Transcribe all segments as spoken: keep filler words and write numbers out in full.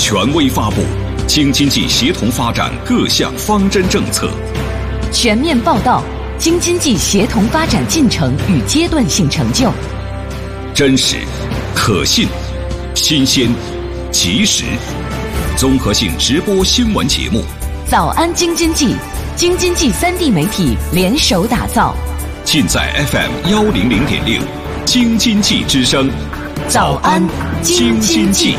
权威发布京津冀协同发展各项方针政策， 全面报道京津冀协同发展进程与阶段性成就， 真实、可信、新鲜、及时，综合性直播新闻节目。 早安京津冀，京津冀三地媒体联手打造， 尽在 F M 幺零零点六，京津冀之声。 早安京津冀。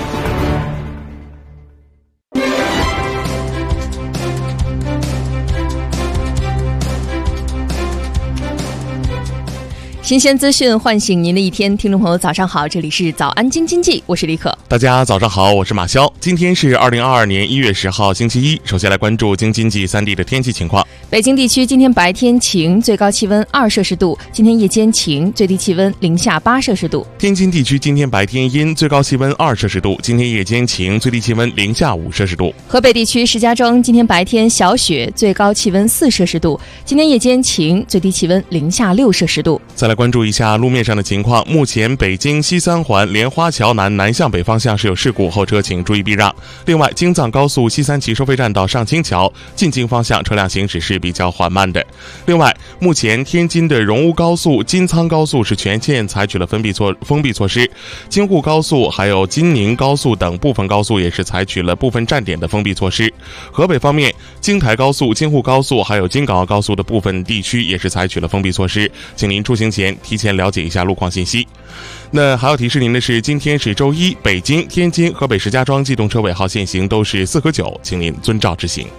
新鲜资讯唤醒您的一天，听众朋友早上好，这里是早安京津冀，我是李可。 大家早上好，我是马潇。今天是二零二二年一月十号星期一，首先来关注京津冀三地的天气情况。 北京地区今天白天晴，最高气温二摄氏度，今天夜间晴，最低气温零下八摄氏度。 天津地区今天白天阴，最高气温二摄氏度，今天夜间晴，最低气温零下五摄氏度。 河北地区石家庄今天白天小雪，最高气温四摄氏度，今天夜间晴，最低气温零下六摄氏度。 再来关注一下路面上的情况，目前北京西三环莲花桥南南向北方向是有事故，后车请注意避让。另外，京藏高速西三旗收费站到上清桥进京方向车辆行驶是比较缓慢的。另外，目前天津的荣乌高速、金苍高速是全线采取了封闭措封闭措施，京沪高速还有京宁高速等部分高速也是采取了部分站点的封闭措施。河北方面，京台高速、京沪高速还有京港澳高速的部分地区也是采取了封闭措施，请您出行前提前了解一下路况信息。那还要提示您的是，今天是周一，北京、天津、河北石家庄机动车尾号限行都是四和九，请您遵照执行。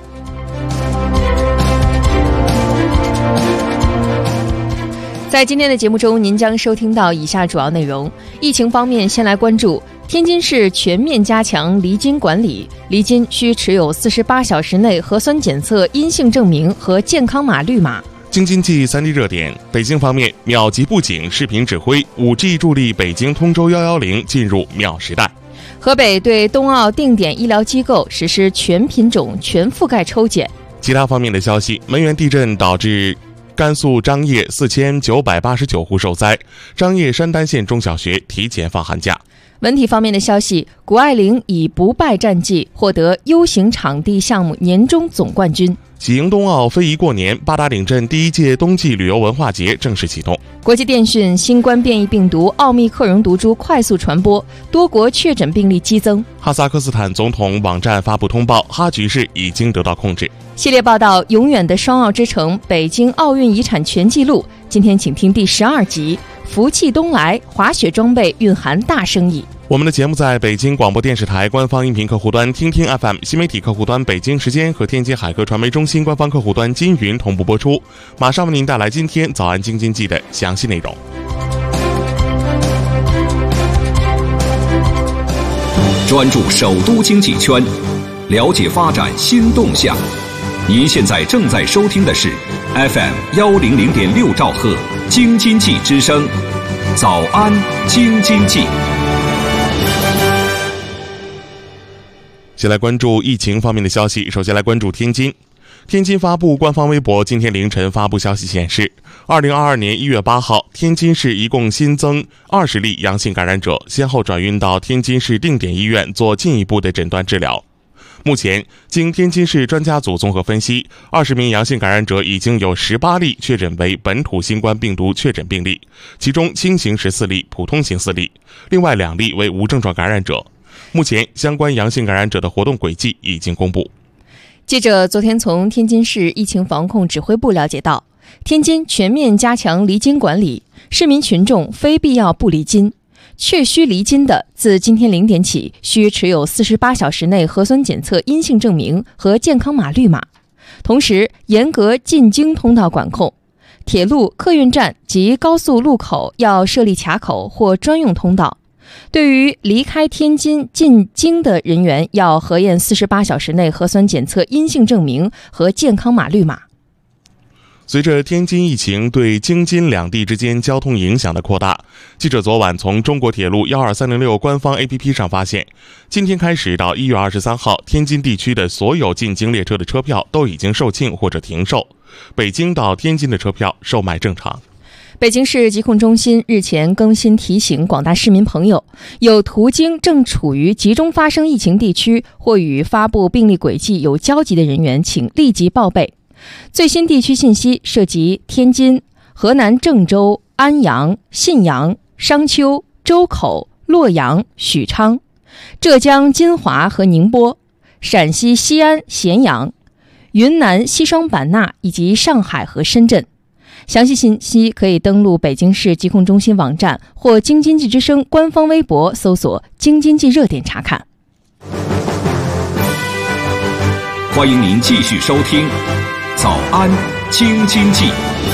在今天的节目中，您将收听到以下主要内容。疫情方面，先来关注天津市全面加强离京管理，离京需持有四十八小时内核酸检测阴性证明和健康码绿码。 京津冀三地热点，北京方面，秒级布警视频指挥 五 G 助力北京通州一一零进入秒时代。 河北对冬奥定点医疗机构实施全品种全覆盖抽检。 其他方面的消息，汶源地震导致甘肃张掖四千九百八十九户受灾，张掖山丹县中小学提前放寒假。 文体方面的消息，谷爱凌以不败战绩获得 U 型场地项目年终总冠军。 喜迎冬奥非遗过年，八达岭镇第一届冬季旅游文化节正式启动。 国际电讯，新冠变异病毒奥密克戎毒株快速传播，多国确诊病例激增。 哈萨克斯坦总统网站发布通报，哈局势已经得到控制。 系列报道，永远的双奥之城，北京奥运遗产全纪录。今天请听第十二集，福气东来，滑雪装备蕴含大生意。 我们的节目在北京广播电视台官方音频客户端听听 F M、 新媒体客户端北京时间和天津海科传媒中心官方客户端金云同步播出。马上为您带来今天早安京津冀的详细内容。 专注首都经济圈，了解发展新动向。您现在正在收听的是 F M 幺零零点六兆赫京津冀之声。早安京津冀。 先来关注疫情方面的消息，首先来关注天津。天津发布官方微博，今天凌晨发布消息显示，二零二二年一月八号，天津市一共新增二十例阳性感染者，先后转运到天津市定点医院做进一步的诊断治疗。目前，经天津市专家组综合分析，二十名阳性感染者已经有十八例确诊为本土新冠病毒确诊病例，其中轻型十四例，普通型四例，另外两例为无症状感染者。目前相关阳性感染者的活动轨迹已经公布。 记者昨天从天津市疫情防控指挥部了解到，天津全面加强离京管理，市民群众非必要不离京，确需离京的，自今天零点起需持有四十八小时内核酸检测阴性证明和健康码绿码。同时严格进京通道管控，铁路、客运站及高速路口要设立卡口或专用通道。对于离开天津进京的人员，要核验四十八小时内核酸检测阴性证明和健康码绿码。 随着天津疫情对京津两地之间交通影响的扩大，记者昨晚从中国铁路一二三零六官方 A P P 上发现，今天开始到一月二十三号，天津地区的所有进京列车的车票都已经售罄或者停售，北京到天津的车票售卖正常。 北京市疾控中心日前更新提醒广大市民朋友，有途经正处于集中发生疫情地区或与发布病例轨迹有交集的人员，请立即报备。最新地区信息涉及天津、河南郑州、安阳、信阳、商丘、周口、洛阳、许昌，浙江金华和宁波，陕西西安、咸阳，云南西双版纳以及上海和深圳。详细信息可以登录北京市疾控中心网站或京津冀之声官方微博搜索京津冀热点查看。 欢迎您继续收听早安京津冀。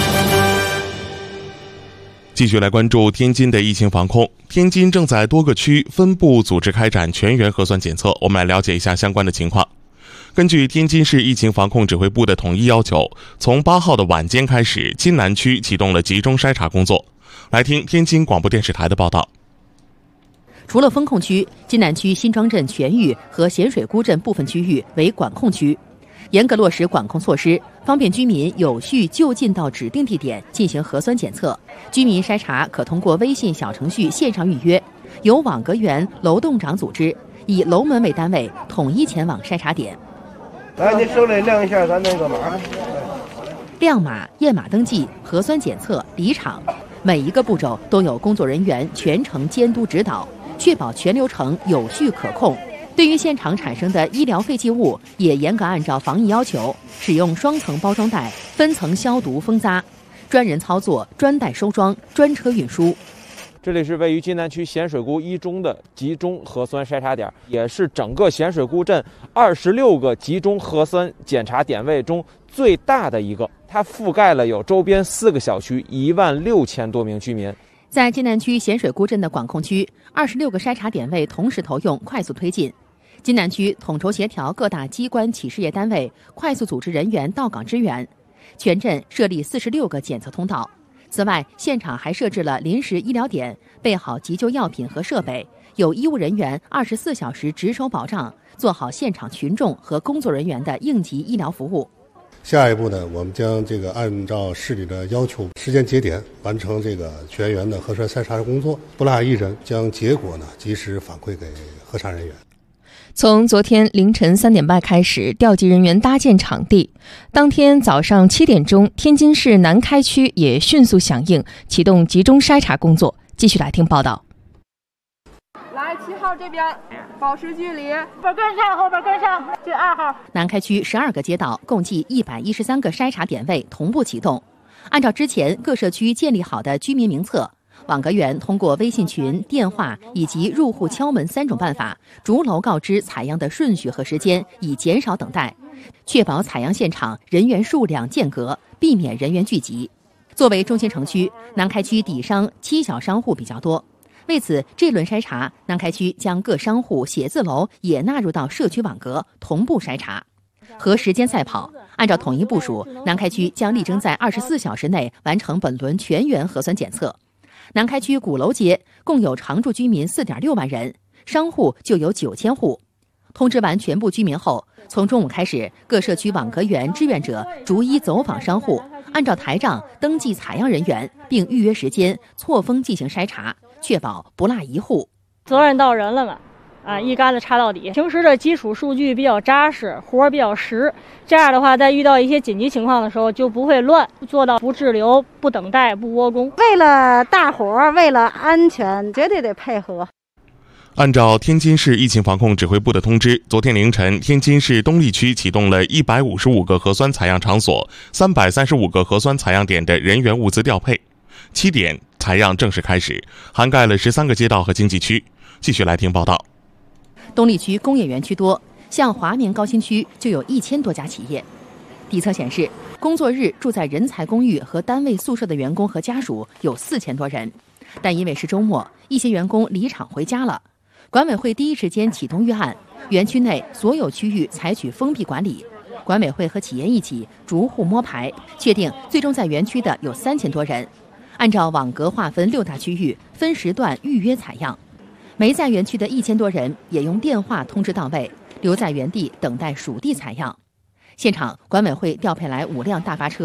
继续来关注天津的疫情防控。天津正在多个区分部组织开展全员核酸检测，我们来了解一下相关的情况。根据天津市疫情防控指挥部的统一要求，从八号的晚间开始，津南区启动了集中筛查工作。来听天津广播电视台的报道。 除了封控区，津南区新庄镇全域和咸水沽镇部分区域为管控区，严格落实管控措施，方便居民有序就近到指定地点进行核酸检测。居民筛查可通过微信小程序线上预约，由网格员、楼栋长组织，以楼门为单位统一前往筛查点。 来，你手里亮一下咱那个码。 亮码、验码登记、核酸检测、离场，每一个步骤都有工作人员全程监督指导，确保全流程有序可控。对于现场产生的医疗废弃物，也严格按照防疫要求，使用双层包装袋分层消毒封扎，专人操作、专袋收装、专车运输。 这里是位于津南区咸水沽一中的集中核酸筛查点，也是整个咸水沽镇二十六个集中核酸检查点位中最大的一个，它覆盖了有周边四个小区一万六千多名居民。 在津南区咸水沽镇的管控区，二十六个筛查点位同时投用，快速推进。津南区统筹协调各大机关企事业单位，快速组织人员到岗支援，全镇设立四十六个检测通道。此外，现场还设置了临时医疗点，备好急救药品和设备，有医务人员二十四小时值守保障，做好现场群众和工作人员的应急医疗服务。 下一步呢，我们将这个按照市里的要求，时间节点完成这个全员的核酸筛查工作，不落一人，将结果呢及时反馈给核查人员。 从昨天凌晨三点半开始，调集人员搭建场地。当天早上七点钟，天津市南开区也迅速响应，启动集中筛查工作。继续来听报道。 来，七号这边保持距离，后边跟上，后边跟上，这二号。 南开区十二个街道，共计一百一十三个筛查点位同步启动。按照之前各社区建立好的居民名册，网格员通过微信群、电话以及入户敲门三种办法，逐楼告知采样的顺序和时间，以减少等待，确保采样现场人员数量间隔，避免人员聚集。作为中心城区，南开区底商、七小商户比较多。为此，这轮筛查，南开区将各商户、写字楼也纳入到社区网格，同步筛查。和时间赛跑，按照统一部署，南开区将力争在二十四小时内完成本轮全员核酸检测。南开区鼓楼街共有常住居民 四点六万人，商户就有九千户。通知完全部居民后，从中午开始，各社区网格员志愿者逐一走访商户，按照台账登记采样人员，并预约时间，错峰进行筛查，确保不落一户。 责任到人了嘛，啊，一竿子插到底。平时的基础数据比较扎实，活儿比较实，这样的话，在遇到一些紧急情况的时候就不会乱，做到不滞留、不等待、不窝工。 为了大伙儿，为了安全，绝对得配合。 按照天津市疫情防控指挥部的通知，昨天凌晨，天津市东丽区启动了一百五十五个核酸采样场所、三百三十五个核酸采样点的人员物资调配。七点，采样正式开始，涵盖了十三个街道和经济区。继续来听报道。 东丽区工业园区多，像华明高新区就有一千多家企业。底测显示，工作日住在人才公寓和单位宿舍的员工和家属有四千多人，但因为是周末，一些员工离场回家了。管委会第一时间启动预案，园区内所有区域采取封闭管理。管委会和企业一起逐户摸排，确定最终在园区的有三千多人。按照网格划分六大区域，分时段预约采样。没在园区的一千多人也用电话通知到位，留在原地等待属地采样。现场，管委会调配来五辆大巴车，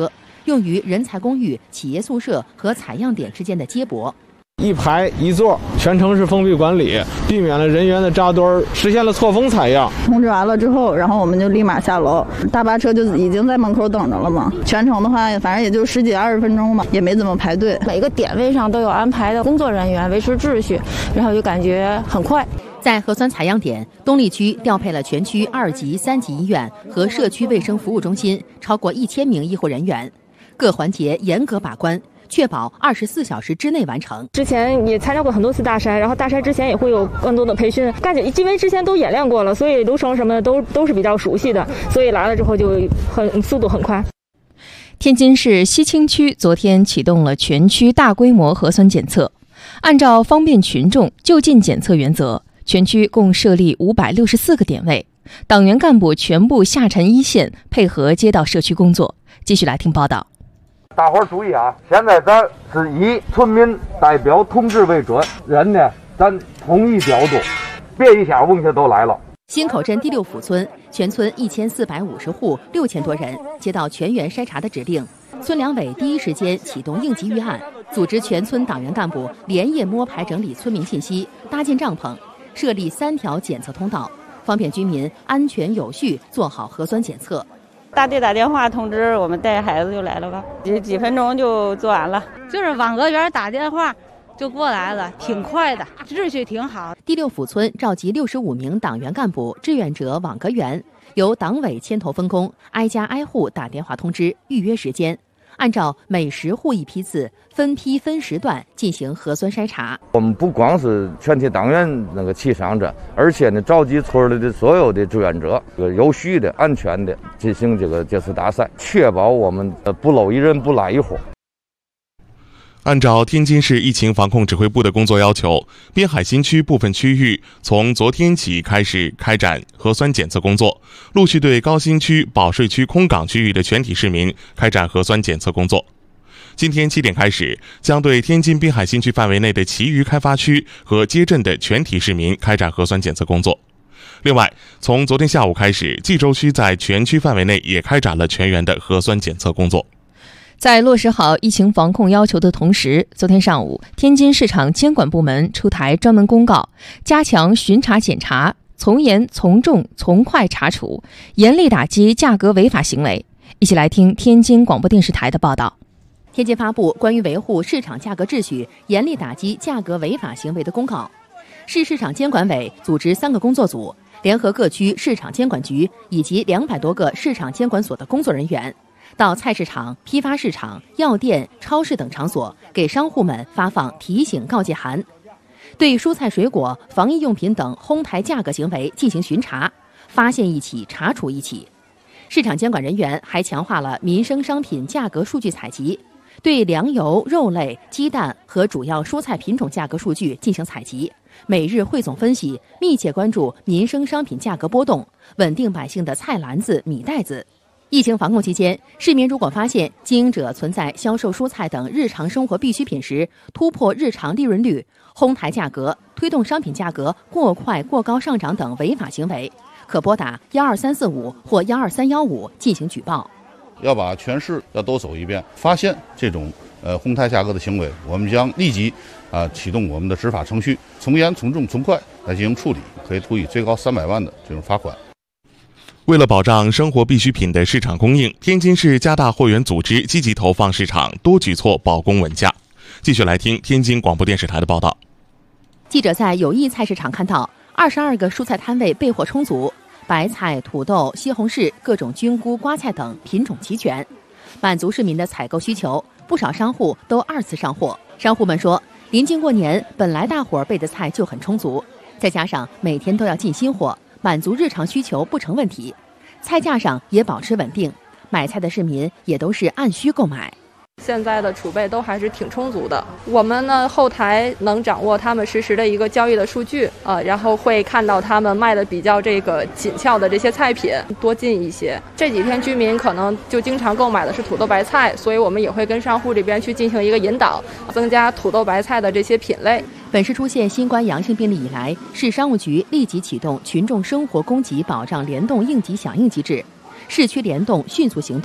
用于人才公寓、企业宿舍和采样点之间的接驳。 一排一座，全程是封闭管理，避免了人员的扎堆儿，实现了错峰采样。 通知完了之后，然后我们就立马下楼，大巴车就已经在门口等着了嘛。全程的话，反正也就十几二十分钟嘛，也没怎么排队。 每个点位上都有安排的工作人员维持秩序，然后就感觉很快。 在核酸采样点，东丽区调配了全区二级、三级医院和社区卫生服务中心超过一千名医护人员，各环节严格把关，确保二十四小时之内完成。 之前也参加过很多次大筛，然后大筛之前也会有更多的培训，感觉因为之前都演练过了，所以流程什么的都都是比较熟悉的，所以来了之后就很速度很快。 天津市西青区昨天启动了全区大规模核酸检测，按照方便群众就近检测原则，全区共设立五百六十四个点位，党员干部全部下沉一线，配合街道社区工作。继续来听报道。 大伙儿注意啊！现在咱是以村民代表同志为准，人呢咱统一调度，别一下问题都来了。 新口镇第六府村全村一千四百五十户六千多人接到全员筛查的指令，村两委第一时间启动应急预案，组织全村党员干部连夜摸排整理村民信息，搭建帐篷，设立三条检测通道，方便居民安全有序做好核酸检测。 大队打电话通知我们带孩子就来了吧，几几分钟就做完了。 就是网格员打电话就过来了，挺快的，秩序挺好。 第六府村召集六十五名党员干部、志愿者网格员，由党委牵头分工，挨家挨户打电话通知，预约时间，按照每十户一批次，分批分时段进行核酸筛查。 我们不光是全体党员那个齐上阵，而且呢，召集村里的所有的志愿者，这个有序的、安全的进行这个这次大赛，确保我们不漏一人、不落一户。 按照天津市疫情防控指挥部的工作要求，滨海新区部分区域从昨天起开始开展核酸检测工作，陆续对高新区、保税区空港区域的全体市民开展核酸检测工作。今天七点开始，将对天津滨海新区范围内的其余开发区和街镇的全体市民开展核酸检测工作。另外，从昨天下午开始，冀州区在全区范围内也开展了全员的核酸检测工作。 在落实好疫情防控要求的同时，昨天上午，天津市场监管部门出台专门公告，加强巡查检查，从严从重从快查处，严厉打击价格违法行为。一起来听天津广播电视台的报道。 天津发布关于维护市场价格秩序、严厉打击价格违法行为的公告。市市场监管委组织三个工作组，联合各区市场监管局以及两百多个市场监管所的工作人员，到菜市场、批发市场、药店、超市等场所，给商户们发放提醒告诫函，对蔬菜水果、防疫用品等哄抬价格行为进行巡查，发现一起查处一起。市场监管人员还强化了民生商品价格数据采集，对粮油、肉类、鸡蛋和主要蔬菜品种价格数据进行采集，每日汇总分析，密切关注民生商品价格波动，稳定百姓的菜篮子、米袋子。疫情防控期间，市民如果发现经营者存在销售蔬菜等日常生活必需品时突破日常利润率、哄抬价格、推动商品价格过快过高上涨等违法行为，可拨打幺二三四五或幺二三幺五进行举报。 要把全市要都走一遍，发现这种呃哄抬价格的行为，我们将立即啊、呃、启动我们的执法程序，从严从重从快来进行处理，可以处以最高三百万的这种罚款。 为了保障生活必需品的市场供应，天津市加大货源组织，积极投放市场，多举措保供稳价。继续来听天津广播电视台的报道。 记者在友谊菜市场看到，二十二个蔬菜摊位备货充足，白菜、土豆、西红柿、各种菌菇、瓜菜等品种齐全，满足市民的采购需求。不少商户都二次上货。商户们说，临近过年，本来大伙儿备的菜就很充足，再加上每天都要进新货，满足日常需求不成问题，菜价上也保持稳定，买菜的市民也都是按需购买。 现在的储备都还是挺充足的，我们呢后台能掌握他们实时的一个交易的数据，呃，然后会看到他们卖的比较这个紧俏的这些菜品多进一些。这几天居民可能就经常购买的是土豆白菜，所以我们也会跟商户这边去进行一个引导，增加土豆白菜的这些品类。 本市出现新冠阳性病例以来，市商务局立即启动群众生活供给保障联动应急响应机制，市区联动迅速行动，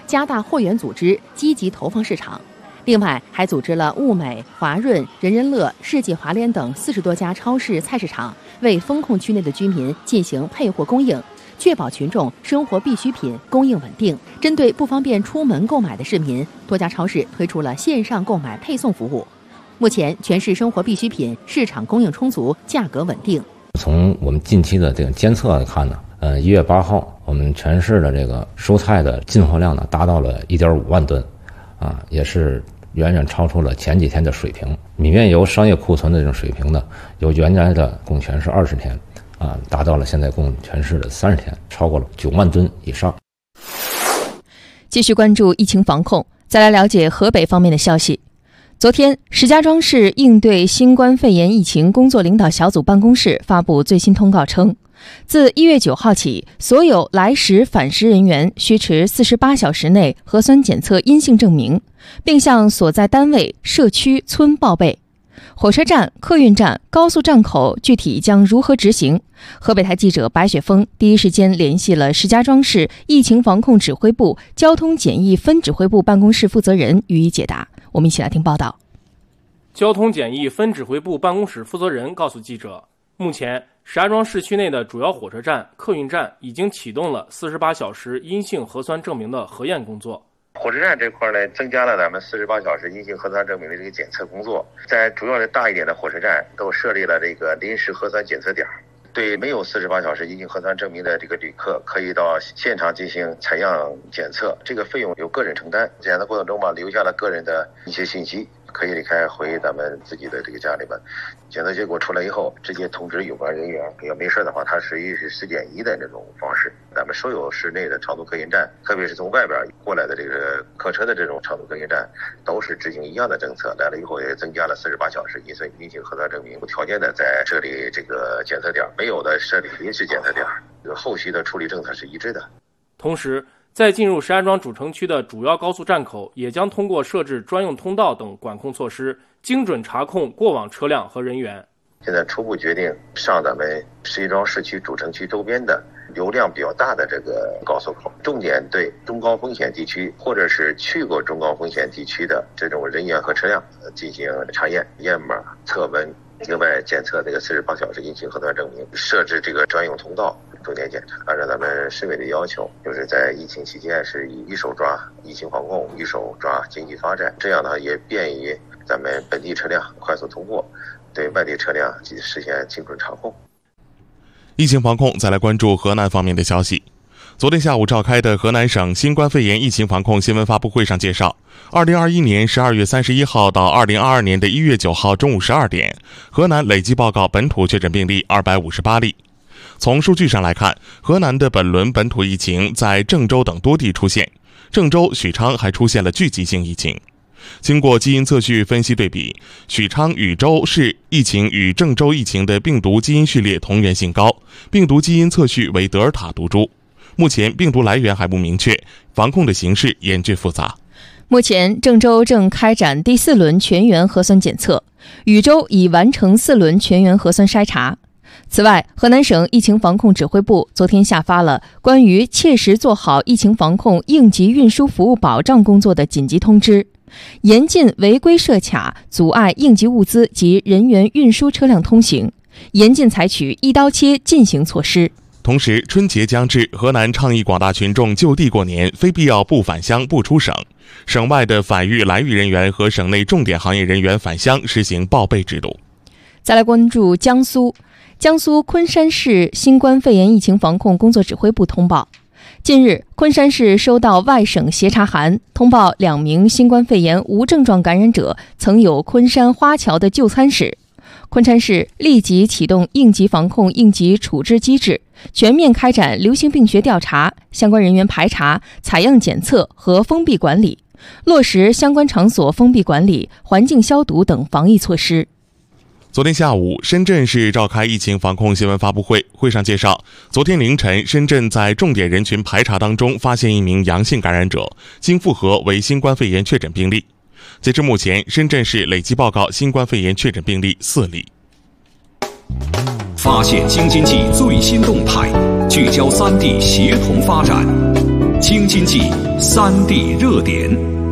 加大货源组织，积极投放市场。另外，还组织了物美、华润、人人乐、世纪华联等四十多家超市、菜市场，为封控区内的居民进行配货供应，确保群众生活必需品供应稳定。针对不方便出门购买的市民，多家超市推出了线上购买配送服务。目前，全市生活必需品市场供应充足，价格稳定。 从我们近期的这个监测来看呢，呃，一月八号，我们全市的这个蔬菜的进货量呢达到了一点五万吨，啊，也是远远超出了前几天的水平。米面油商业库存的这种水平呢，由原来的供全市二十天，啊，达到了现在供全市的三十天，超过了九万吨以上。 继续关注疫情防控，再来了解河北方面的消息。昨天，石家庄市应对新冠肺炎疫情工作领导小组办公室发布最新通告称，自一月九号起，所有来时返时人员需持四十八小时内核酸检测阴性证明，并向所在单位、社区、村报备。火车站、客运站、高速站口具体将如何执行？河北台记者白雪峰第一时间联系了石家庄市疫情防控指挥部交通检疫分指挥部办公室负责人予以解答。我们一起来听报道。 交通检疫分指挥部办公室负责人告诉记者，目前石家庄市区内的主要火车站、客运站已经启动了四十八小时阴性核酸证明的核验工作。 火车站这块呢，增加了咱们四十八小时阴性核酸证明的这个检测工作，在主要的大一点的火车站都设立了这个临时核酸检测点，对没有四十八小时阴性核酸证明的这个旅客，可以到现场进行采样检测，这个费用由个人承担。检测过程中嘛，留下了个人的一些信息，可以离开回咱们自己的这个家里边。检测结果出来以后，直接通知有关人员，要没事的话，它属于是十减一的这种方式。咱们所有市内的长途客运站，特别是从外边过来的这个客车的这种长途客运站，都是执行一样的政策。来了以后也增加了四十八小时阴性阴性核酸证明，无条件的在设立这个检测点，没有的设立临时检测点，这个后续的处理政策是一致的。 同时，在进入石家庄主城区的主要高速站口，也将通过设置专用通道等管控措施，精准查控过往车辆和人员。 现在初步决定上咱们石家庄市区主城区周边的流量比较大的这个高速口，重点对中高风险地区或者是去过中高风险地区的这种人员和车辆进行查验、验码、测温，另外检测这个四十八小时阴性核酸证明，设置这个专用通道，重点检查。按照咱们市委的要求，就是在疫情期间是以一手抓疫情防控，一手抓经济发展，这样呢也便于咱们本地车辆快速通过，对外地车辆实现精准查控。 疫情防控，再来关注河南方面的消息。昨天下午召开的河南省新冠肺炎疫情防控新闻发布会上介绍，二零二一年十二月三十一号到二零二二年的一月九号中午十二点，河南累计报告本土确诊病例二百五十八例。从数据上来看，河南的本轮本土疫情在郑州等多地出现，郑州、许昌还出现了聚集性疫情。经过基因测序分析对比，许昌、禹州市疫情与郑州疫情的病毒基因序列同源性高，病毒基因测序为德尔塔毒株。目前病毒来源还不明确，防控的形势严峻复杂。 目前郑州正开展第四轮全员核酸检测，禹州已完成四轮全员核酸筛查。此外，河南省疫情防控指挥部昨天下发了关于切实做好疫情防控应急运输服务保障工作的紧急通知，严禁违规设卡阻碍应急物资及人员运输车辆通行，严禁采取一刀切进行措施。 同时，春节将至，河南倡议广大群众就地过年，非必要不返乡不出省。省外的返豫来豫人员和省内重点行业人员返乡实行报备制度。 再来关注江苏。江苏昆山市新冠肺炎疫情防控工作指挥部通报，近日，昆山市收到外省协查函，通报两名新冠肺炎无症状感染者曾有昆山花桥的就餐史。昆山市立即启动应急防控应急处置机制，全面开展流行病学调查、相关人员排查、采样检测和封闭管理，落实相关场所封闭管理、环境消毒等防疫措施。 昨天下午，深圳市召开疫情防控新闻发布会，会上介绍，昨天凌晨，深圳在重点人群排查当中发现一名阳性感染者，经复核为新冠肺炎确诊病例。截至目前，深圳市累计报告新冠肺炎确诊病例四例。 发现京津冀最新动态，聚焦三地协同发展。 京津冀三地热点。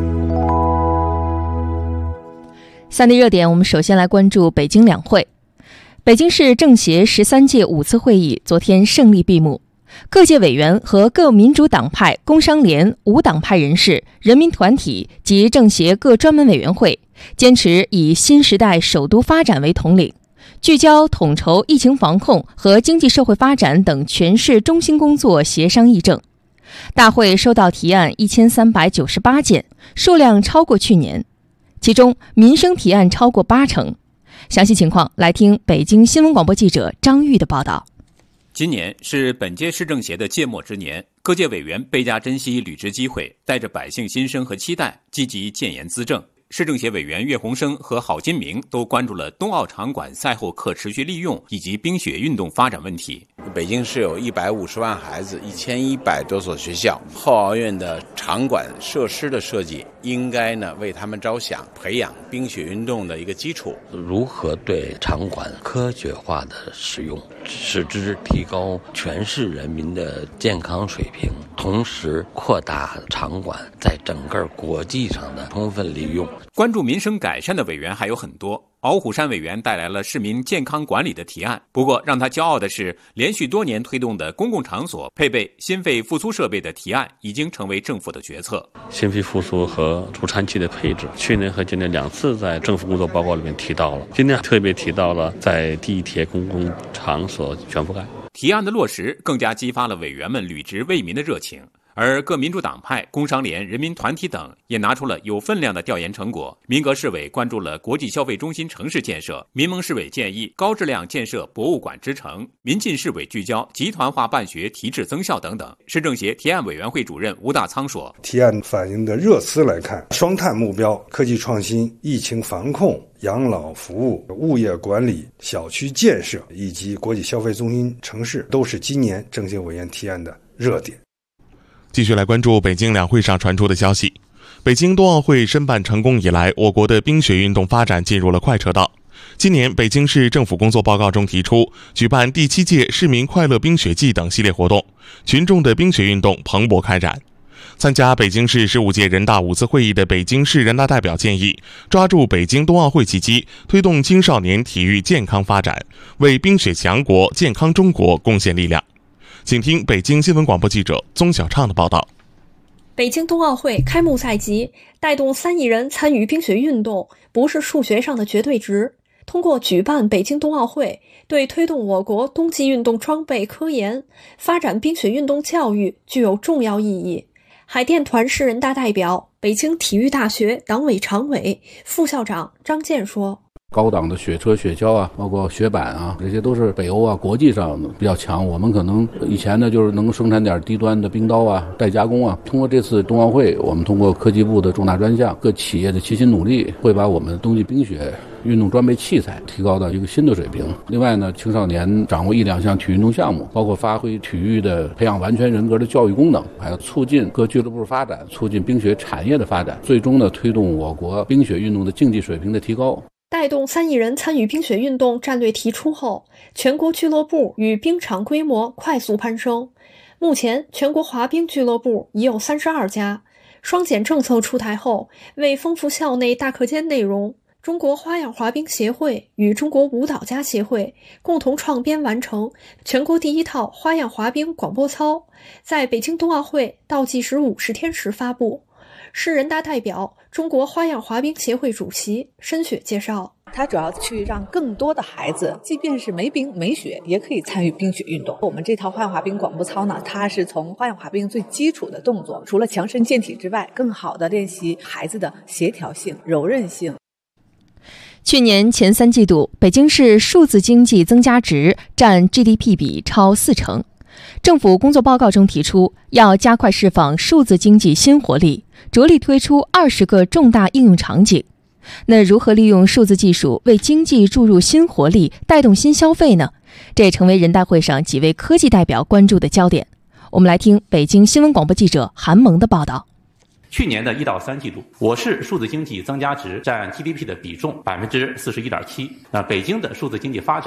三地热点，我们首先来关注北京两会。北京市政协十三届五次会议昨天胜利闭幕，各界委员和各民主党派、工商联、无党派人士、人民团体及政协各专门委员会坚持以新时代首都发展为统领，聚焦统筹疫情防控和经济社会发展等全市中心工作协商议政。大会收到提案一千三百九十八件，数量超过去年，其中民生提案超过八成。详细情况来听北京新闻广播记者张玉的报道。 今年是本届市政协的届末之年，各界委员倍加珍惜履职机会，带着百姓心声和期待，积极建言资政。市政协委员岳鸿生和郝金明都关注了冬奥场馆赛后可持续利用以及冰雪运动发展问题。 北京市有一百五十万孩子，一千一百多所学校，后奥运的场馆设施的设计应该呢为他们着想，培养冰雪运动的一个基础。 如何对场馆科学化的使用，使之提高全市人民的健康水平，同时扩大场馆在整个国际上的充分利用。 关注民生改善的委员还有很多。敖虎山委员带来了市民健康管理的提案，不过让他骄傲的是，连续多年推动的公共场所配备心肺复苏设备的提案已经成为政府的决策。 心肺复苏和助颤器的配置，去年和今年两次在政府工作报告里面提到了，今年特别提到了在地铁公共场所全覆盖。 提案的落实更加激发了委员们履职为民的热情。而各民主党派、工商联、人民团体等也拿出了有分量的调研成果。民革市委关注了国际消费中心城市建设，民盟市委建议高质量建设博物馆之城，民进市委聚焦集团化办学提质增效等等。市政协提案委员会主任吴大仓说， 提案反映的热词来看，双碳目标、科技创新、疫情防控、养老服务、物业管理、小区建设以及国际消费中心城市都是今年政协委员提案的热点。 继续来关注北京两会上传出的消息。北京冬奥会申办成功以来，我国的冰雪运动发展进入了快车道。今年北京市政府工作报告中提出，举办第七届市民快乐冰雪季等系列活动，群众的冰雪运动蓬勃开展。参加北京市十五届人大五次会议的北京市人大代表建议，抓住北京冬奥会契机，推动青少年体育健康发展，为冰雪强国、健康中国贡献力量。请听北京新闻广播记者宗小畅的报道。 北京冬奥会开幕在即，带动三亿人参与冰雪运动，不是数学上的绝对值。通过举办北京冬奥会，对推动我国冬季运动装备科研、发展冰雪运动教育具有重要意义。海淀团市人大代表、北京体育大学党委常委、副校长张健说， 高档的雪车、雪橇啊，包括雪板啊，这些都是北欧啊国际上比较强。我们可能以前呢就是能生产点低端的冰刀啊、代加工啊。通过这次冬奥会，我们通过科技部的重大专项、各企业的齐心努力，会把我们冬季冰雪运动装备器材提高到一个新的水平。另外呢，青少年掌握一两项体育运动项目，包括发挥体育的培养完全人格的教育功能，还有促进各俱乐部发展，促进冰雪产业的发展，最终呢推动我国冰雪运动的竞技水平的提高。 带动三亿人参与冰雪运动战略提出后，全国俱乐部与冰场规模快速攀升。目前，全国滑冰俱乐部已有三十二家。双减政策出台后，为丰富校内大课间内容，中国花样滑冰协会与中国舞蹈家协会共同创编完成全国第一套花样滑冰广播操，在北京冬奥会倒计时五十天时发布。市人大代表、中国花样滑冰协会主席申雪介绍， 它主要去让更多的孩子，即便是没冰没雪，也可以参与冰雪运动。我们这套花样滑冰广播操呢，它是从花样滑冰最基础的动作，除了强身健体之外，更好的练习孩子的协调性、柔韧性。 去年前三季度，北京市数字经济增加值占 G D P 比超四成。政府工作报告中提出，要加快释放数字经济新活力，着力推出二十个重大应用场景。那如何利用数字技术为经济注入新活力，带动新消费呢？这也成为人大会上几位科技代表关注的焦点。我们来听北京新闻广播记者韩萌的报道。 去年的一到三季度，我市数字经济增加值占 G D P 的比重百分之四十一点七。那北京的数字经济发展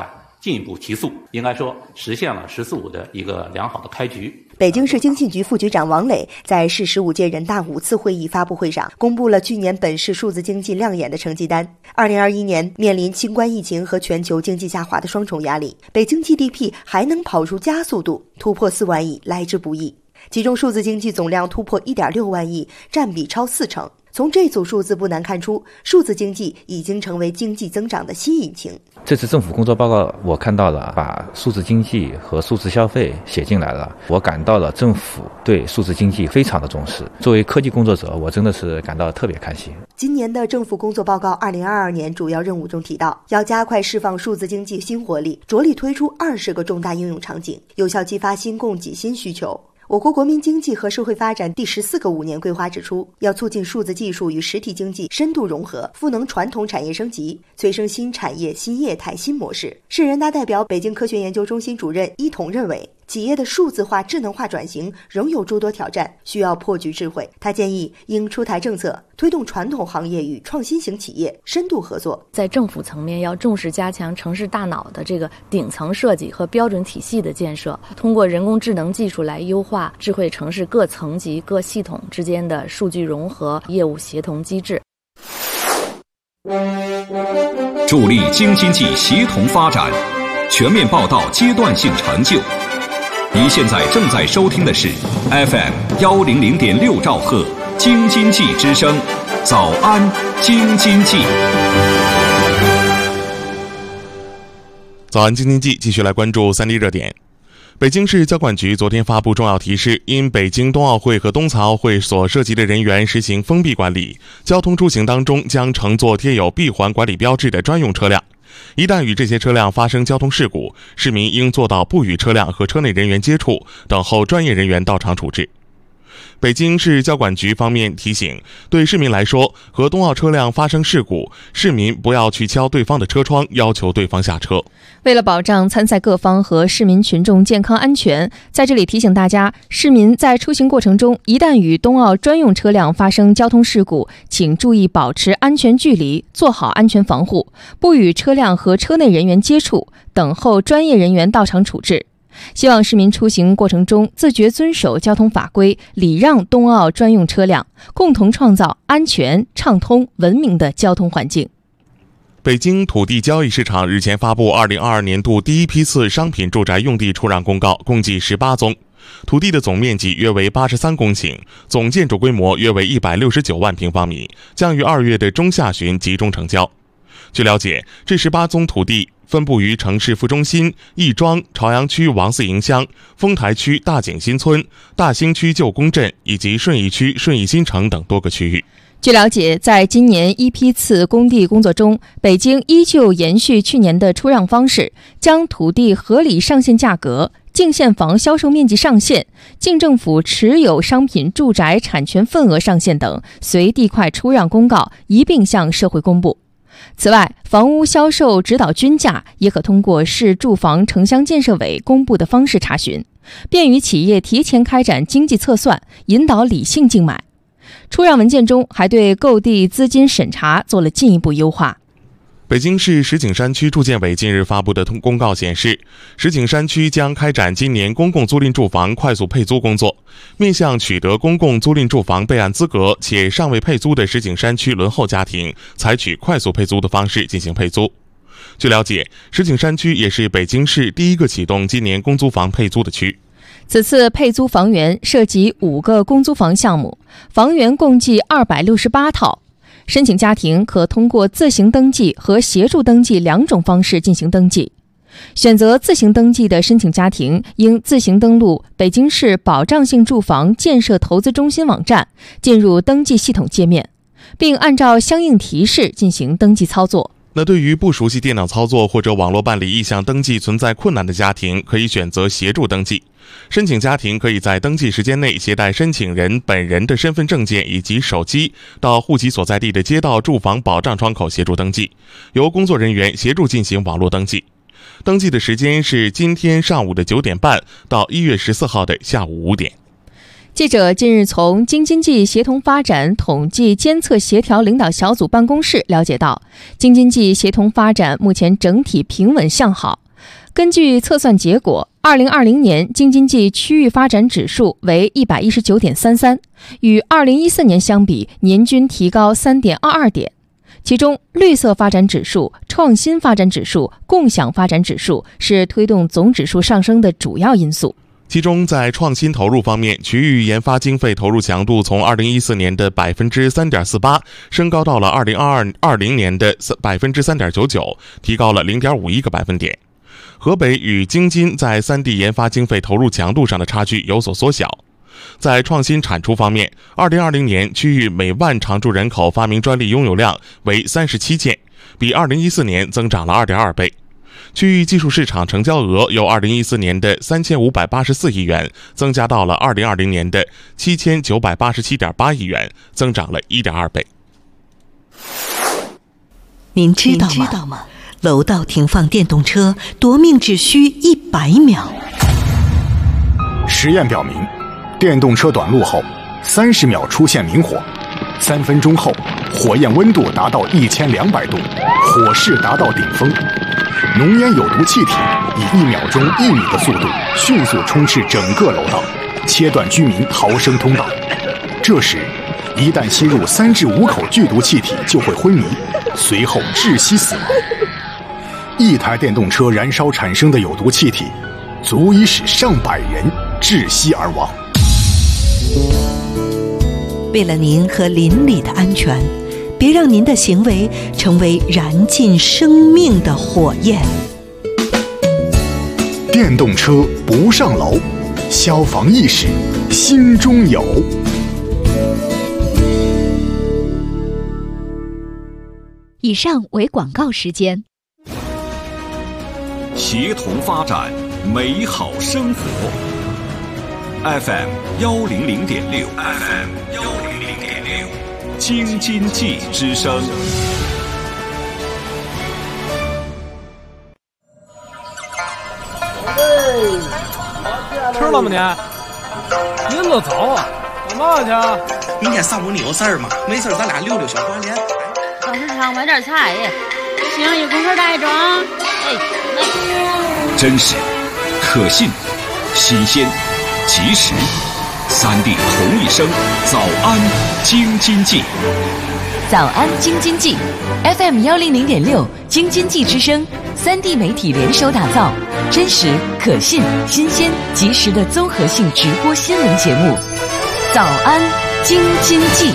进一步提速，应该说实现了“十四五”的一个良好的开局。 北京市经信局副局长王磊在市十五届人大五次会议发布会上公布了去年本市数字经济亮眼的成绩单。二零二一年面临新冠疫情和全球经济下滑的双重压力，北京 G D P 还能跑出加速度，突破四万亿来之不易。其中数字经济总量突破 一点六万亿，占比超四成。从这组数字不难看出，数字经济已经成为经济增长的新引擎。 这次政府工作报告我看到了把数字经济和数字消费写进来了，我感到了政府对数字经济非常的重视。作为科技工作者，我真的是感到特别开心。 今年的政府工作报告二零二二年主要任务中提到，要加快释放数字经济新活力，着力推出二十个重大应用场景，有效激发新供给新需求。我国国民经济和社会发展第十四个五年规划指出，要促进数字技术与实体经济深度融合，赋能传统产业升级，催生新产业、新业态、新模式。市人大代表、北京科学研究中心主任伊彤认为，企业的数字化、智能化转型仍有诸多挑战，需要破局智慧。他建议应出台政策，推动传统行业与创新型企业深度合作。 在政府层面，要重视加强城市大脑的这个顶层设计和标准体系的建设，通过人工智能技术来优化智慧城市各层级、各系统之间的数据融合、业务协同机制， 助力京津冀协同发展，全面报道阶段性成就。您现在正在收听的是 F M 幺零零点六兆赫京津冀之声，早安京津冀。 早安京津冀，继续来关注三 D 热点。北京市交管局昨天发布重要提示，因北京冬奥会和冬残奥会所涉及的人员实行封闭管理，交通出行当中将乘坐贴有闭环管理标志的专用车辆。一旦与这些车辆发生交通事故，市民应做到不与车辆和车内人员接触，等候专业人员到场处置。北京市交管局方面提醒，对市民来说，和冬奥车辆发生事故，市民不要去敲对方的车窗，要求对方下车。 为了保障参赛各方和市民群众健康安全，在这里提醒大家，市民在出行过程中，一旦与冬奥专用车辆发生交通事故，请注意保持安全距离，做好安全防护，不与车辆和车内人员接触，等候专业人员到场处置。希望市民出行过程中自觉遵守交通法规，礼让冬奥专用车辆，共同创造安全、畅通、文明的交通环境。 北京土地交易市场日前发布二零二二年度第一批次商品住宅用地出让公告，共计十八宗，土地的总面积约为八十三公顷，总建筑规模约为一百六十九万平方米，将于二月的中下旬集中成交。据了解，这十八宗土地分布于城市副中心、亦庄、朝阳区王四营乡、丰台区大井新村、大兴区旧宫镇以及顺义区顺义新城等多个区域。 据了解，在今年一批次工地工作中，北京依旧延续去年的出让方式，将土地合理上限价格、净现房销售面积上限、净政府持有商品住宅产权份额上限等随地块出让公告一并向社会公布。此外，房屋销售指导均价也可通过市住房城乡建设委公布的方式查询，便于企业提前开展经济测算，引导理性竞买。出让文件中还对购地资金审查做了进一步优化。 北京市石景山区住建委近日发布的公告显示，石景山区将开展今年公共租赁住房快速配租工作，面向取得公共租赁住房备案资格且尚未配租的石景山区轮候家庭，采取快速配租的方式进行配租。据了解，石景山区也是北京市第一个启动今年公租房配租的区。 此次配租房源涉及五个公租房项目，房源共计二百六十八套。申请家庭可通过自行登记和协助登记两种方式进行登记。选择自行登记的申请家庭应自行登录北京市保障性住房建设投资中心网站，进入登记系统界面，并按照相应提示进行登记操作。 那对于不熟悉电脑操作或者网络办理意向登记存在困难的家庭，可以选择协助登记。申请家庭可以在登记时间内携带申请人本人的身份证件以及手机，到户籍所在地的街道住房保障窗口协助登记，由工作人员协助进行网络登记。登记的时间是今天上午的九点半到一月十四号的下午五点。 记者近日从京津冀协同发展统计监测协调领导小组办公室了解到，京津冀协同发展目前整体平稳向好， 根据测算结果，二零二零年京津冀区域发展指数为 一百一十九点三三， 与二零一四年相比年均提高 三点二二点。其中，绿色发展指数、创新发展指数、共享发展指数是推动总指数上升的主要因素。 其中，在创新投入方面，区域研发经费投入强度从二零一四年的 百分之三点四八 升高到了二零二零年的 百分之三点九九， 提高了 零点五一个百分点。河北与京津在三地研发经费投入强度上的差距有所缩小。在创新产出方面，二零二零年区域每万常住人口发明专利拥有量为三十七件，比二零一四年增长了 二点二倍。区域技术市场成交额由二零一四年的三千五百八十四亿元增加到了二零二零年的七千九百八十七点八亿元，增长了 一点二倍。 您知道吗？楼道停放电动车夺命只需一百秒。 实验表明，电动车短路后，三十秒出现明火，三分钟后，火焰温度达到一千两百度，火势达到顶峰。浓烟有毒气体以一秒钟一米的速度迅速充斥整个楼道，切断居民逃生通道。这时，一旦吸入三至五口剧毒气体，就会昏迷，随后窒息死亡。一台电动车燃烧产生的有毒气体，足以使上百人窒息而亡。 为了您和邻里的安全，别让您的行为成为燃尽生命的火焰。 电动车不上楼，消防意识心中有。 以上为广告时间。 协同发展，美好生活。F M 幺零零点六 ，F M 幺零零点六，京津冀之声。 吃了吗你？您都走啊？干嘛去啊？ 明天上午你有事儿吗？没事咱俩溜溜小花园。 到市场买点菜，行，一公克带装。哎，来。 真实、可信、新鲜、及时，三地同一声，早安京津冀。 早安京津冀 ，F M 幺零零点六，京津冀之声，三地媒体联手打造真实、可信、新鲜、及时的综合性直播新闻节目。早安京津冀。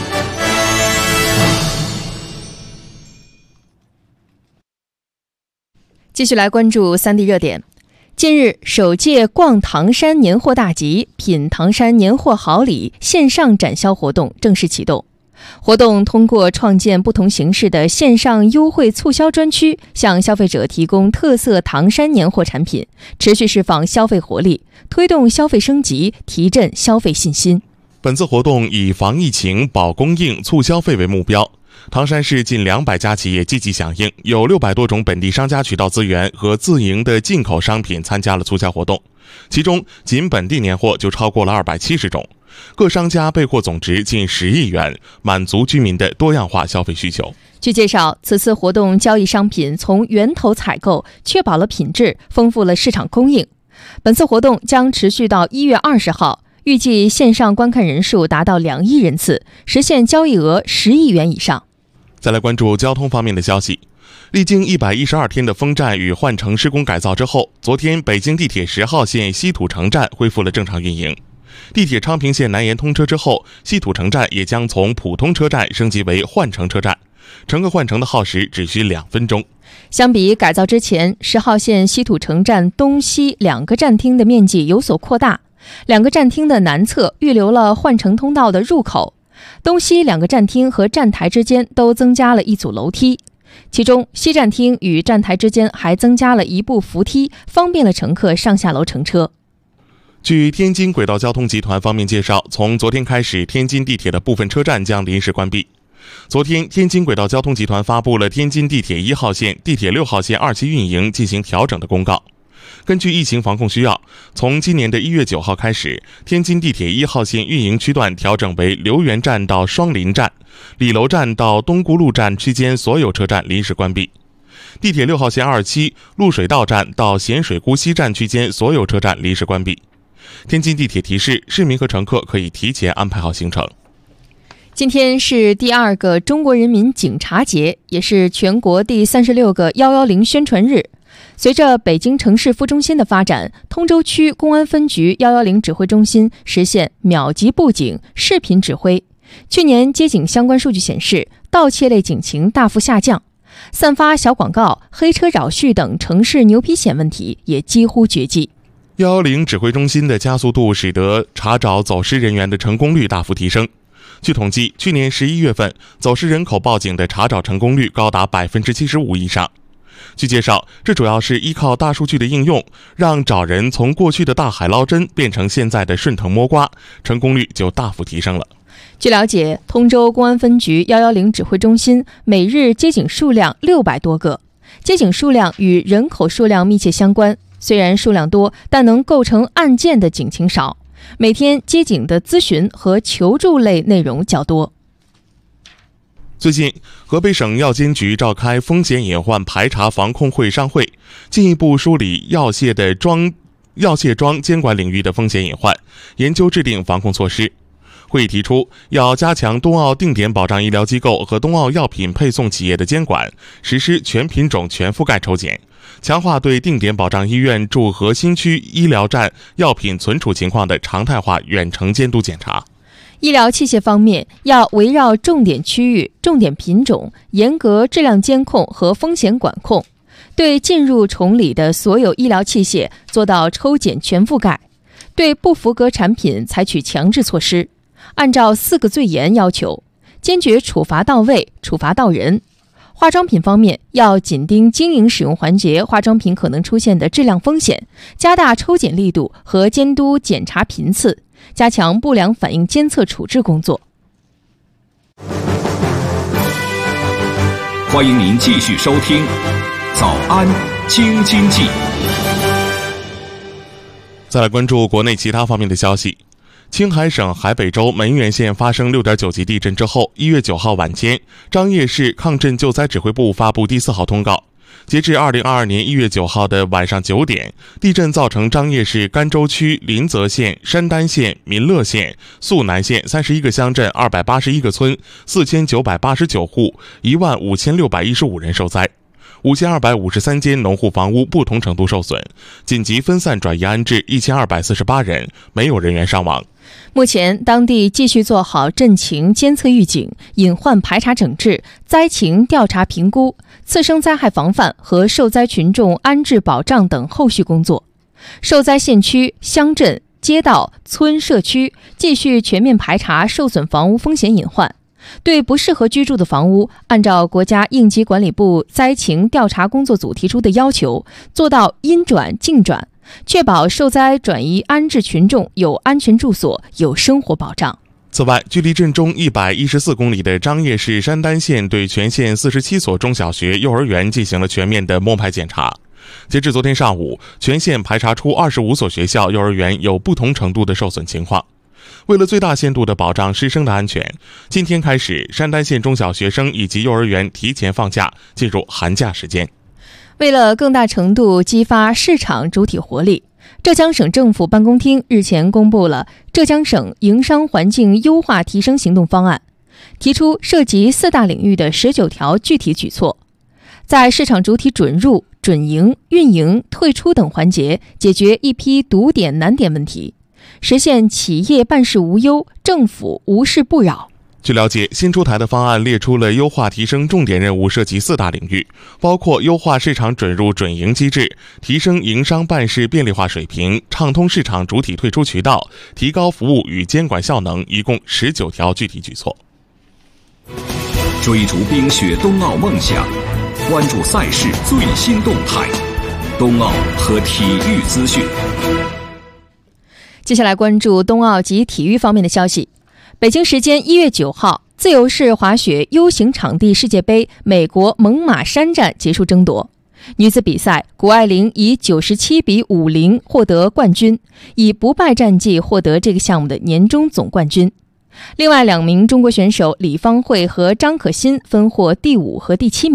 继续来关注三地热点。近日，首届逛唐山年货大集、品唐山年货好礼线上展销活动正式启动。活动通过创建不同形式的线上优惠促销专区，向消费者提供特色唐山年货产品，持续释放消费活力，推动消费升级，提振消费信心。 本次活动以防疫情、保供应、促消费为目标。唐山市近两百家企业积极响应，有六百多种本地商家渠道资源和自营的进口商品参加了促销活动，其中仅本地年货就超过了二百七十种，各商家备货总值近十亿元，满足居民的多样化消费需求。 据介绍，此次活动交易商品从源头采购，确保了品质，丰富了市场供应。本次活动将持续到一月二十号，预计线上观看人数达到两亿人次，实现交易额十亿元以上。 再来关注交通方面的消息。历经一百一十二天的封站与换乘施工改造之后，昨天北京地铁十号线西土城站恢复了正常运营。地铁昌平线南延通车之后，西土城站也将从普通车站升级为换乘车站，乘客换乘的耗时只需两分钟。 相比改造之前，十号线西土城站东西两个站厅的面积有所扩大，两个站厅的南侧预留了换乘通道的入口，东西两个站厅和站台之间都增加了一组楼梯，其中西站厅与站台之间还增加了一部扶梯，方便了乘客上下楼乘车。 据天津轨道交通集团方面介绍，从昨天开始，天津地铁的部分车站将临时关闭。昨天，天津轨道交通集团发布了天津地铁一号线、地铁六号线二期运营进行调整的公告。根据疫情防控需要，从今年的一月九号开始，天津地铁一号线运营区段调整为留园站到双林站、李楼站到东沽路站区间所有车站临时关闭。 地铁六号线二期陆水道站到咸水沽西站区间所有车站临时关闭。天津地铁提示，市民和乘客可以提前安排好行程。 今天是第二个中国人民警察节，也是全国第三十六个一一零宣传日。随着北京城市副中心的发展，通州区公安分局一一零指挥中心实现秒级布警、视频指挥。去年接警相关数据显示，盗窃类警情大幅下降，散发小广告、黑车扰序等城市牛皮癣问题也几乎绝迹。 一一零指挥中心的加速度使得查找走失人员的成功率大幅提升。据统计，去年十一月份走失人口报警的查找成功率高达百分之七十五以上。据介绍，这主要是依靠大数据的应用，让找人从过去的大海捞针变成现在的顺藤摸瓜，成功率就大幅提升了。 据了解，通州公安分局一一零指挥中心每日接警数量六百多个，接警数量与人口数量密切相关。虽然数量多，但能构成案件的警情少，每天接警的咨询和求助类内容较多。 最近，河北省药监局召开风险隐患排查防控会上会，进一步梳理药械的装药械装监管领域的风险隐患，研究制定防控措施。会议提出，要加强冬奥定点保障医疗机构和冬奥药品配送企业的监管，实施全品种全覆盖抽检，强化对定点保障医院驻核心区医疗站药品存储情况的常态化远程监督检查。 医疗器械方面，要围绕重点区域、重点品种，严格质量监控和风险管控，对进入崇礼的所有医疗器械做到抽检全覆盖，对不符格产品采取强制措施，按照四个最严要求，坚决处罚到位、处罚到人。化妆品方面，要紧盯经营使用环节化妆品可能出现的质量风险，加大抽检力度和监督检查频次，加强不良反应监测处置工作。 欢迎您继续收听早安京津冀。 再来关注国内其他方面的消息。青海省海北州门源县发生 六点九 级地震之后，一月九号晚间，张掖市抗震救灾指挥部发布第四号通告。截至二零二二年一月九号的晚上九点，地震造成张掖市甘州区临泽县、山丹县、民乐县、肃南县三十一个乡镇、二百八十一个村、四千九百八十九户、一万五千六百一十五人受灾。五千二百五十三间农户房屋不同程度受损，紧急分散转移安置一千二百四十八人，没有人员伤亡。 目前，当地继续做好震情监测预警、隐患排查整治、灾情调查评估、次生灾害防范和受灾群众安置保障等后续工作。受灾县区、乡镇、街道、村、社区继续全面排查受损房屋风险隐患。对不适合居住的房屋，按照国家应急管理部灾情调查工作组提出的要求，做到因转尽转，确保受灾转移安置群众有安全住所、有生活保障。 此外，距离震中一百一十四公里的张掖市山丹县对全县四十七所中小学、幼儿园进行了全面的摸排检查。截至昨天上午，全县排查出二十五所学校、幼儿园有不同程度的受损情况。为了最大限度地保障师生的安全，今天开始，山丹县中小学生以及幼儿园提前放假，进入寒假时间。 为了更大程度激发市场主体活力，浙江省政府办公厅日前公布了浙江省营商环境优化提升行动方案，提出涉及四大领域的十九条具体举措，在市场主体准入、准营、运营、退出等环节解决一批堵点难点问题，实现企业办事无忧，政府无事不扰。 据了解，新出台的方案列出了优化提升重点任务，涉及四大领域，包括优化市场准入准营机制，提升营商办事便利化水平，畅通市场主体退出渠道，提高服务与监管效能，一共十九条具体举措。 追逐冰雪冬奥梦想，关注赛事最新动态，冬奥和体育资讯。 接下来关注冬奥及体育方面的消息。北京时间一月九号，自由式滑雪 U 型场地世界杯美国猛犸山站结束争夺。女子比赛，谷爱凌以九十七比五十获得冠军，以不败战绩获得这个项目的年终总冠军。另外两名中国选手李芳慧和张可欣分获第五和第七名。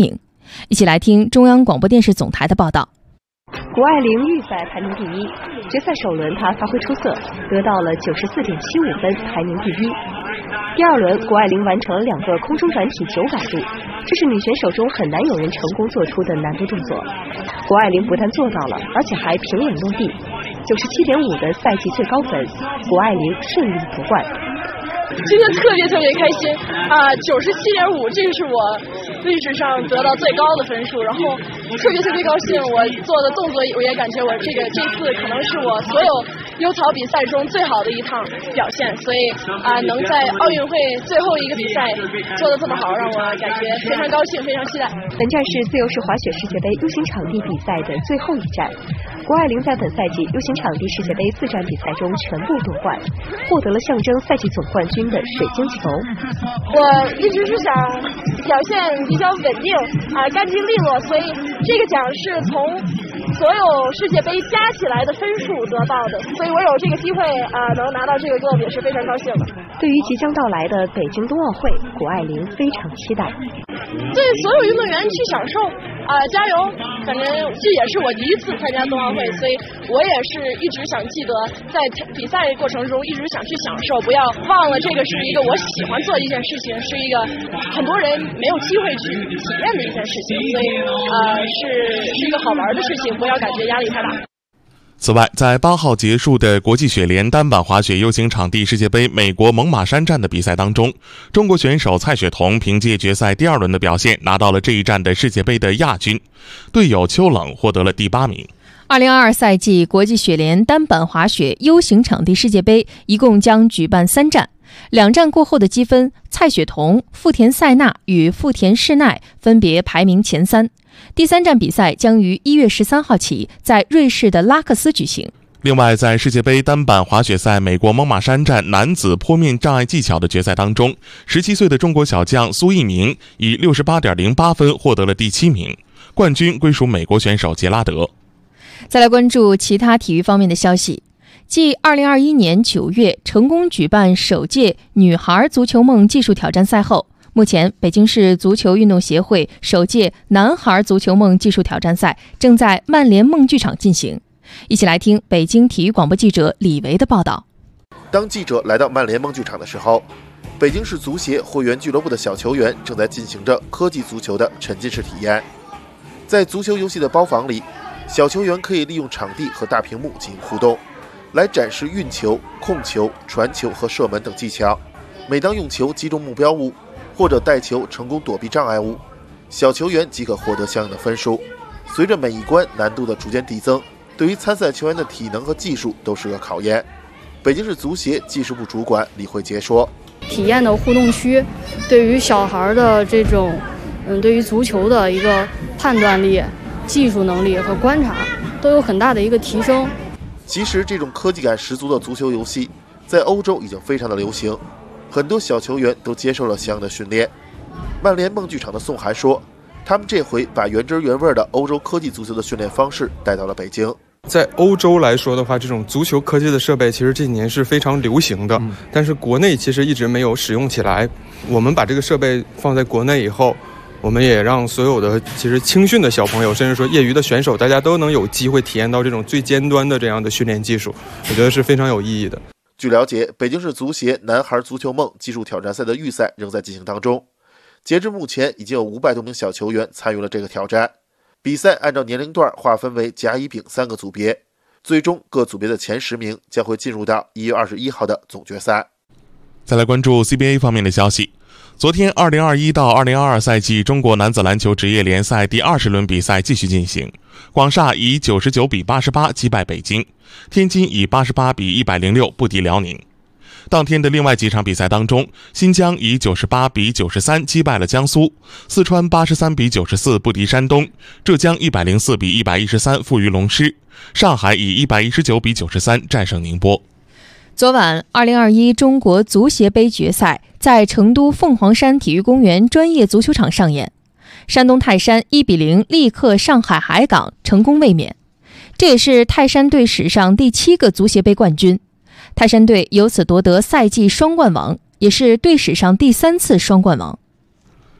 一起来听中央广播电视总台的报道。 谷爱凌预赛排名第一，决赛首轮她发挥出色，得到了九十四点七五分，排名第一。第二轮，谷爱凌完成了两个空中转体九百度，这是女选手中很难有人成功做出的难度动作。谷爱凌不但做到了，而且还平稳落地，九十七点五的赛季最高分，谷爱凌顺利夺冠。 今天特别特别开心啊！九十七点五，这个是我历史上得到最高的分数，然后特别特别高兴。我做的动作，我也感觉我这个这次可能是我所有优草比赛中最好的一趟表现，所以啊，能在奥运会最后一个比赛做的这么好，让我感觉非常高兴，非常期待。 本站是自由式滑雪世界杯 U 型场地比赛的最后一站，谷爱凌在本赛季 U 型场地世界杯四站比赛中全部夺冠，获得了象征赛季总冠军的水晶球。 我一直是想表现比较稳定啊，干净利落，所以这个奖是从所有世界杯加起来的分数得到的，所以我有这个机会啊，能拿到这个 Globe 也是非常高兴的。 对于即将到来的北京冬奥会，谷爱凌非常期待。 对所有运动员去享受啊、呃，加油！反正这也是我第一次参加冬奥会，所以我也是一直想记得，在比赛过程中一直想去享受，不要忘了这个是一个我喜欢做的一件事情，是一个很多人没有机会去体验的一件事情，所以呃是是一个好玩的事情，不要感觉压力太大。 此外，在八号结束的国际雪联单板滑雪 U 型场地世界杯美国猛犸山站的比赛当中，中国选手蔡雪桐凭借决赛第二轮的表现，拿到了这一站的世界杯的亚军，队友邱冷获得了第八名。 二零二二赛季国际雪联单板滑雪 U 型场地世界杯一共将举办三站，两站过后的积分，蔡雪桐、富田塞纳与富田世奈分别排名前三。第三站比赛将于一月十三号起在瑞士的拉克斯举行。 另外，在世界杯单板滑雪赛美国猛犸山站男子坡面障碍技巧的决赛当中，十七岁的中国小将苏翊鸣以 六十八点零八分获得了第七名，冠军归属美国选手杰拉德。 再来关注其他体育方面的消息。继二零二一年九月成功举办首届女孩足球梦技术挑战赛后，目前北京市足球运动协会首届男孩足球梦技术挑战赛正在曼联梦剧场进行。一起来听北京体育广播记者李维的报道。 当记者来到曼联梦剧场的时候，北京市足协会员俱乐部的小球员正在进行着科技足球的沉浸式体验。在足球游戏的包房里，小球员可以利用场地和大屏幕进行互动，来展示运球、控球、传球和射门等技巧。每当用球击中目标物或者带球成功躲避障碍物，小球员即可获得相应的分数。随着每一关难度的逐渐递增，对于参赛球员的体能和技术都是个考验。北京市足协技术部主管李慧杰说：“ 体验的互动区，对于小孩的这种，嗯，对于足球的一个判断力、技术能力和观察，都有很大的一个提升。” 其实，这种科技感十足的足球游戏，在欧洲已经非常的流行。很多小球员都接受了相应的训练。曼联梦剧场的宋涵说，他们这回把原汁原味的欧洲科技足球的训练方式带到了北京。 在欧洲来说的话，这种足球科技的设备其实这几年是非常流行的，嗯、但是国内其实一直没有使用起来。我们把这个设备放在国内以后，我们也让所有的其实青训的小朋友，甚至说业余的选手，大家都能有机会体验到这种最尖端的这样的训练技术，我觉得是非常有意义的。 据了解，北京市足协男孩足球梦技术挑战赛的预赛仍在进行当中，截至目前已经有五百多名小球员参与了这个挑战。比赛按照年龄段划分为甲乙丙三个组别，最终各组别的前十名将会进入到一月二十一号的总决赛。 再来关注 C B A 方面的消息。昨天二零二一到二零二二赛季中国男子篮球职业联赛第二十轮比赛继续进行，广厦以九十九比八十八击败北京，天津以八十八比一百零六不敌辽宁。当天的另外几场比赛当中，新疆以九十八比九十三击败了江苏，四川八十三比九十四不敌山东，浙江一百零四比一百一十三负于龙狮，上海以一百一十九比九十三战胜宁波。 昨晚二零二一中国足协杯决赛在成都凤凰山体育公园专业足球场上演，山东泰山一比零力克上海海港，成功卫冕。这也是泰山队史上第七个足协杯冠军，泰山队由此夺得赛季双冠王，也是队史上第三次双冠王。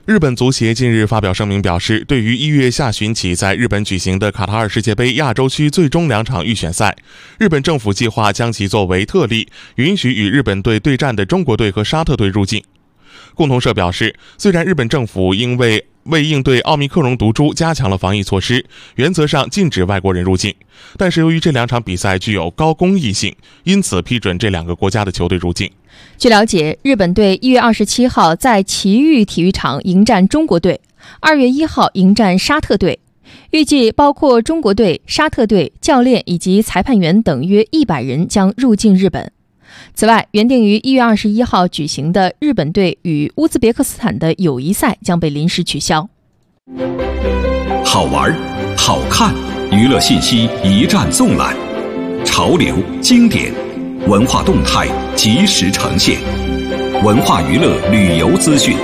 日本足协近日发表声明表示，对于一月下旬起在日本举行的卡塔尔世界杯亚洲区最终两场预选赛，日本政府计划将其作为特例，允许与日本队对战的中国队和沙特队入境。共同社表示，虽然日本政府因为为应对奥密克戎毒株加强了防疫措施，原则上禁止外国人入境，但是由于这两场比赛具有高公益性，因此批准这两个国家的球队入境。 据了解，日本队一月二十七号在埼玉体育场迎战中国队，二月一号迎战沙特队，预计包括中国队、沙特队、教练以及裁判员等约一百人将入境日本。此外，原定于一月二十一号举行的日本队与乌兹别克斯坦的友谊赛将被临时取消。 好玩、好看，娱乐信息一站纵览，潮流、经典、文化动态及时呈现，文化娱乐旅游资讯。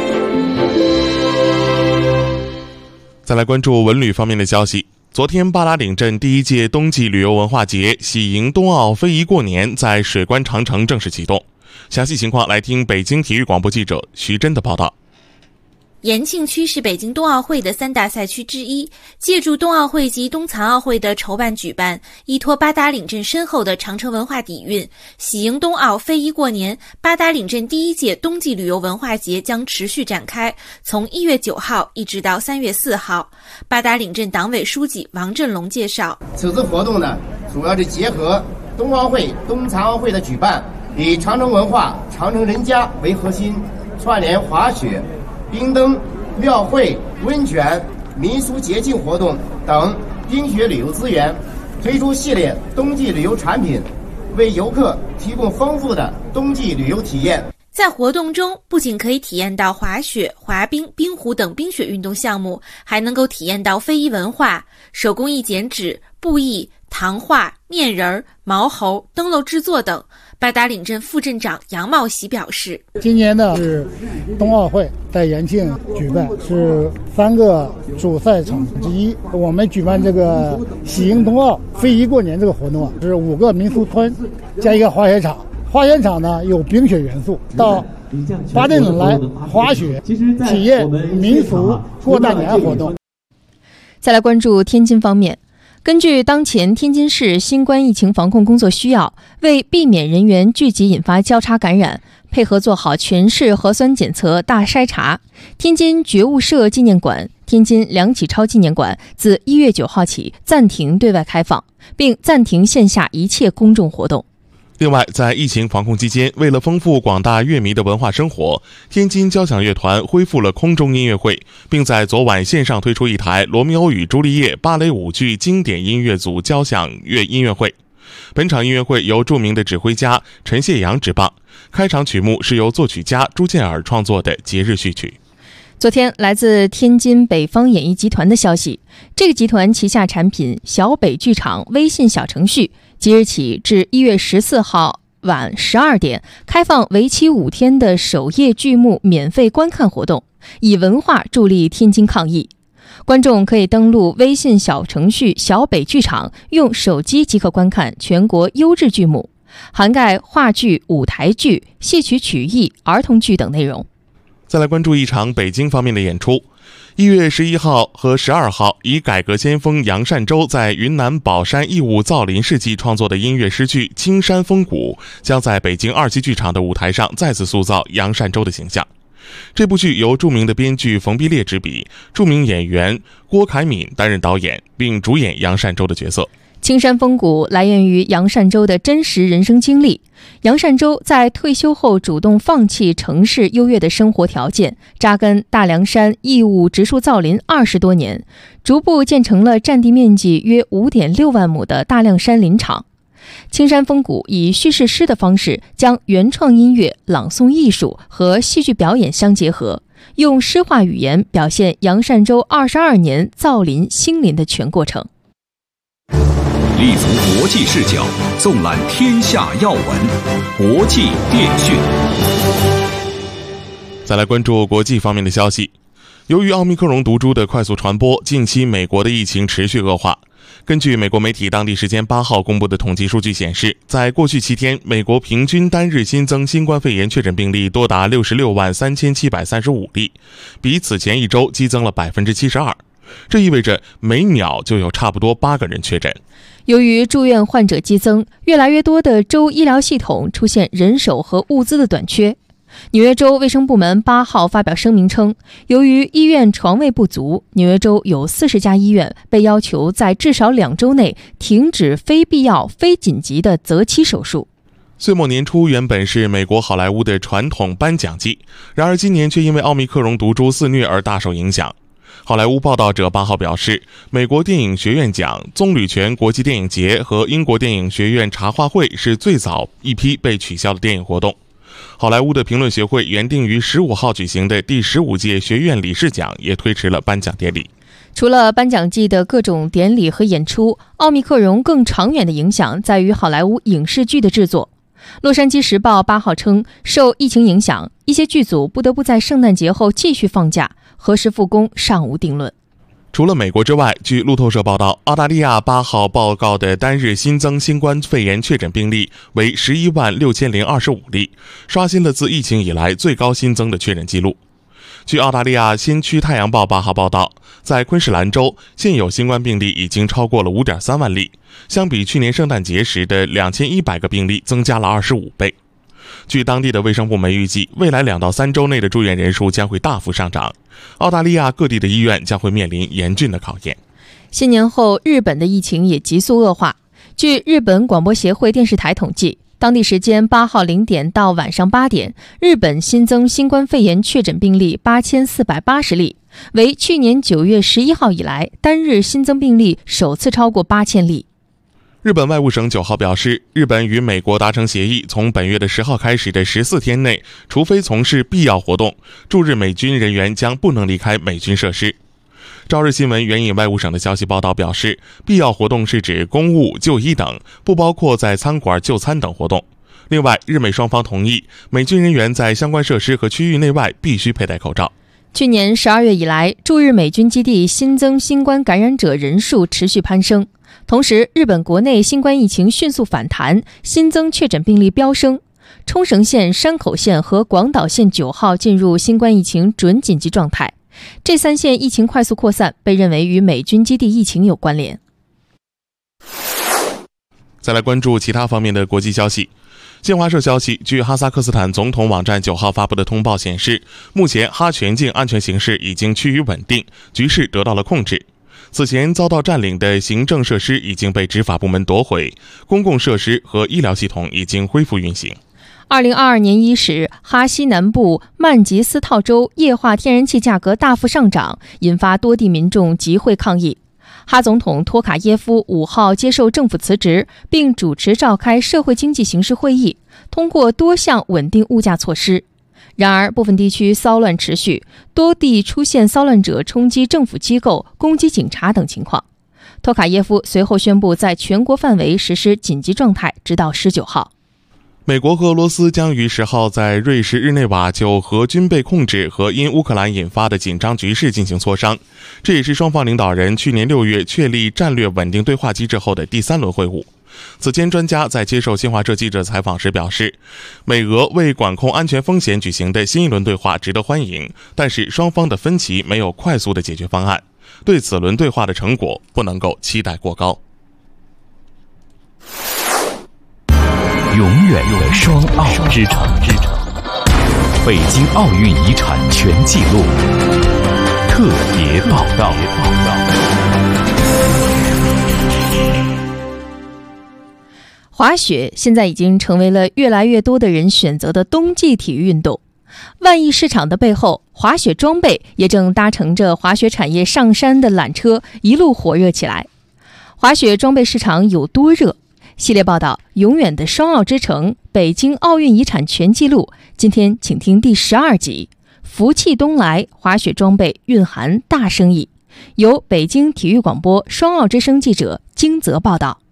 再来关注文旅方面的消息。昨天，八达岭镇第一届冬季旅游文化节喜迎冬奥非遗过年在水关长城正式启动。详细情况来听北京体育广播记者徐真的报道。 延庆区是北京冬奥会的三大赛区之一，借助冬奥会及冬残奥会的筹办举办，依托八达岭镇深厚的长城文化底蕴，喜迎冬奥非遗过年，八达岭镇第一届冬季旅游文化节将持续展开，从一月九号一直到三月四号。八达岭镇党委书记王振龙介绍， 此次活动呢，主要是结合冬奥会、冬残奥会的举办，以长城文化、长城人家为核心，串联滑雪、冰灯、庙会、温泉、民俗节庆活动等冰雪旅游资源，推出系列冬季旅游产品，为游客提供丰富的冬季旅游体验。 在活动中，不仅可以体验到滑雪、滑冰、冰壶等冰雪运动项目，还能够体验到非遗文化、手工艺剪纸、布艺、糖画、面人、毛猴、灯笼制作等。八达岭镇副镇长杨茂喜表示， 今年呢是冬奥会在延庆举办，是三个主赛场之一。我们举办这个喜迎冬奥非遗过年这个活动啊，是五个民俗村加一个滑雪场。滑雪场呢有冰雪元素，到八达岭来滑雪，体验民俗过大年活动。 再来关注天津方面。根据当前天津市新冠疫情防控工作需要，为避免人员聚集引发交叉感染，配合做好全市核酸检测大筛查，天津觉悟社纪念馆、天津梁启超纪念馆自一月九号起暂停对外开放，并暂停线下一切公众活动。 另外，在疫情防控期间，为了丰富广大乐迷的文化生活，天津交响乐团恢复了空中音乐会，并在昨晚线上推出一台《罗密欧与朱丽叶》芭蕾舞剧经典音乐组交响乐音乐会。本场音乐会由著名的指挥家陈谢阳执棒，开场曲目是由作曲家朱建尔创作的节日序曲。 昨天，来自天津北方演艺集团的消息，这个集团旗下产品小北剧场微信小程序即日起至一月十四号晚十二点开放为期五天的首页剧目免费观看活动，以文化助力天津抗疫。观众可以登录微信小程序小北剧场，用手机即可观看全国优质剧目，涵盖话剧、舞台剧、戏曲曲艺、儿童剧等内容。 再来关注一场北京方面的演出。一月十一号和十二号，以改革先锋杨善洲在云南保山义乌造林事迹创作的音乐诗剧《青山风谷》将在北京二期剧场的舞台上再次塑造杨善洲的形象。这部剧由著名的编剧冯必烈执笔，著名演员郭凯敏担任导演，并主演杨善洲的角色。 青山风谷来源于杨善洲的真实人生经历。杨善洲在退休后主动放弃城市优越的生活条件，扎根大凉山义乌植树造林二十多年，逐步建成了占地面积约 五点六万亩的大凉山林场。青山风谷以叙事诗的方式，将原创音乐、朗诵艺术和戏剧表演相结合，用诗化语言表现杨善洲二十二年造林兴林的全过程。 立足国际视角，纵览天下要闻，国际电讯。 再来关注国际方面的消息。由于奥密克戎毒株的快速传播，近期美国的疫情持续恶化。 根据美国媒体当地时间八号公布的统计数据显示，在过去七天，美国平均单日新增新冠肺炎确诊病例多达六十六万三千七百三十五例，比此前一周激增了百分之七十二。这意味着每秒就有差不多八个人确诊。 由于住院患者激增，越来越多的州医疗系统出现人手和物资的短缺。纽约州卫生部门八号发表声明称，由于医院床位不足，纽约州有四十家医院被要求在至少两周内停止非必要、非紧急的择期手术。 岁末年初原本是美国好莱坞的传统颁奖季，然而今年却因为奥密克戎毒株肆虐而大受影响。好莱坞报道者八号表示，美国电影学院奖、棕榈泉国际电影节和英国电影学院茶话会是最早一批被取消的电影活动。好莱坞的评论协会原定于十五号举行的第十五届学院理事奖也推迟了颁奖典礼。 除了颁奖季的各种典礼和演出，奥密克戎更长远的影响在于好莱坞影视剧的制作。洛杉矶时报八号称，受疫情影响，一些剧组不得不在圣诞节后继续放假，何时复工尚无定论。 除了美国之外，据路透社报道，澳大利亚八号报告的单日新增新冠肺炎确诊病例为十一万六千零二十五例，刷新了自疫情以来最高新增的确诊记录。据澳大利亚先驱太阳报八号报道，在昆士兰州，现有新冠病例已经超过了 五点三万例，相比去年圣诞节时的两千一百个病例增加了二十五倍。据当地的卫生部门预计，未来两到三周内的住院人数将会大幅上涨，澳大利亚各地的医院将会面临严峻的考验。 新年后，日本的疫情也急速恶化。据日本广播协会电视台统计，当地时间八号零点到晚上八点，日本新增新冠肺炎确诊病例八千四百八十例，为去年九月十一号以来单日新增病例首次超过八千例。 日本外务省九号表示，日本与美国达成协议，从本月的十号开始的十四天内，除非从事必要活动，驻日美军人员将不能离开美军设施。朝日新闻援引外务省的消息报道表示，必要活动是指公务、就医等，不包括在餐馆就餐等活动。另外，日美双方同意，美军人员在相关设施和区域内外必须佩戴口罩。 去年十二月以来，驻日美军基地新增新冠感染者人数持续攀升。同时，日本国内新冠疫情迅速反弹，新增确诊病例飙升。冲绳县、山口县和广岛县九号进入新冠疫情准紧急状态。这三县疫情快速扩散，被认为与美军基地疫情有关联。 再来关注其他方面的国际消息。新华社消息，据哈萨克斯坦总统网站九号发布的通报显示，目前哈全境安全形势已经趋于稳定，局势得到了控制。此前遭到占领的行政设施已经被执法部门夺回，公共设施和医疗系统已经恢复运行。 二零二二年伊始，哈西南部曼吉斯套州液化天然气价格大幅上涨，引发多地民众集会抗议。哈总统托卡耶夫五号接受政府辞职，并主持召开社会经济形势会议，通过多项稳定物价措施。然而，部分地区骚乱持续，多地出现骚乱者冲击政府机构、攻击警察等情况。托卡耶夫随后宣布在全国范围实施紧急状态，直到十九号。 美国和俄罗斯将于十号在瑞士日内瓦就核军备控制和因乌克兰引发的紧张局势进行磋商，这也是双方领导人去年六月确立战略稳定对话机制后的第三轮会晤。此前，专家在接受新华社记者采访时表示，美俄为管控安全风险举行的新一轮对话值得欢迎，但是双方的分歧没有快速的解决方案，对此轮对话的成果不能够期待过高。 永远的双奥之城，北京奥运遗产全纪录特别报道。 滑雪现在已经成为了越来越多的人选择的冬季体育运动。万亿市场的背后，滑雪装备也正搭乘着滑雪产业上山的缆车，一路火热起来。滑雪装备市场有多热？系列报道《永远的双奥之城：北京奥运遗产全纪录》，今天请听第十二集《福气东来》，滑雪装备蕴含大生意。由北京体育广播双奥之声记者金泽报道。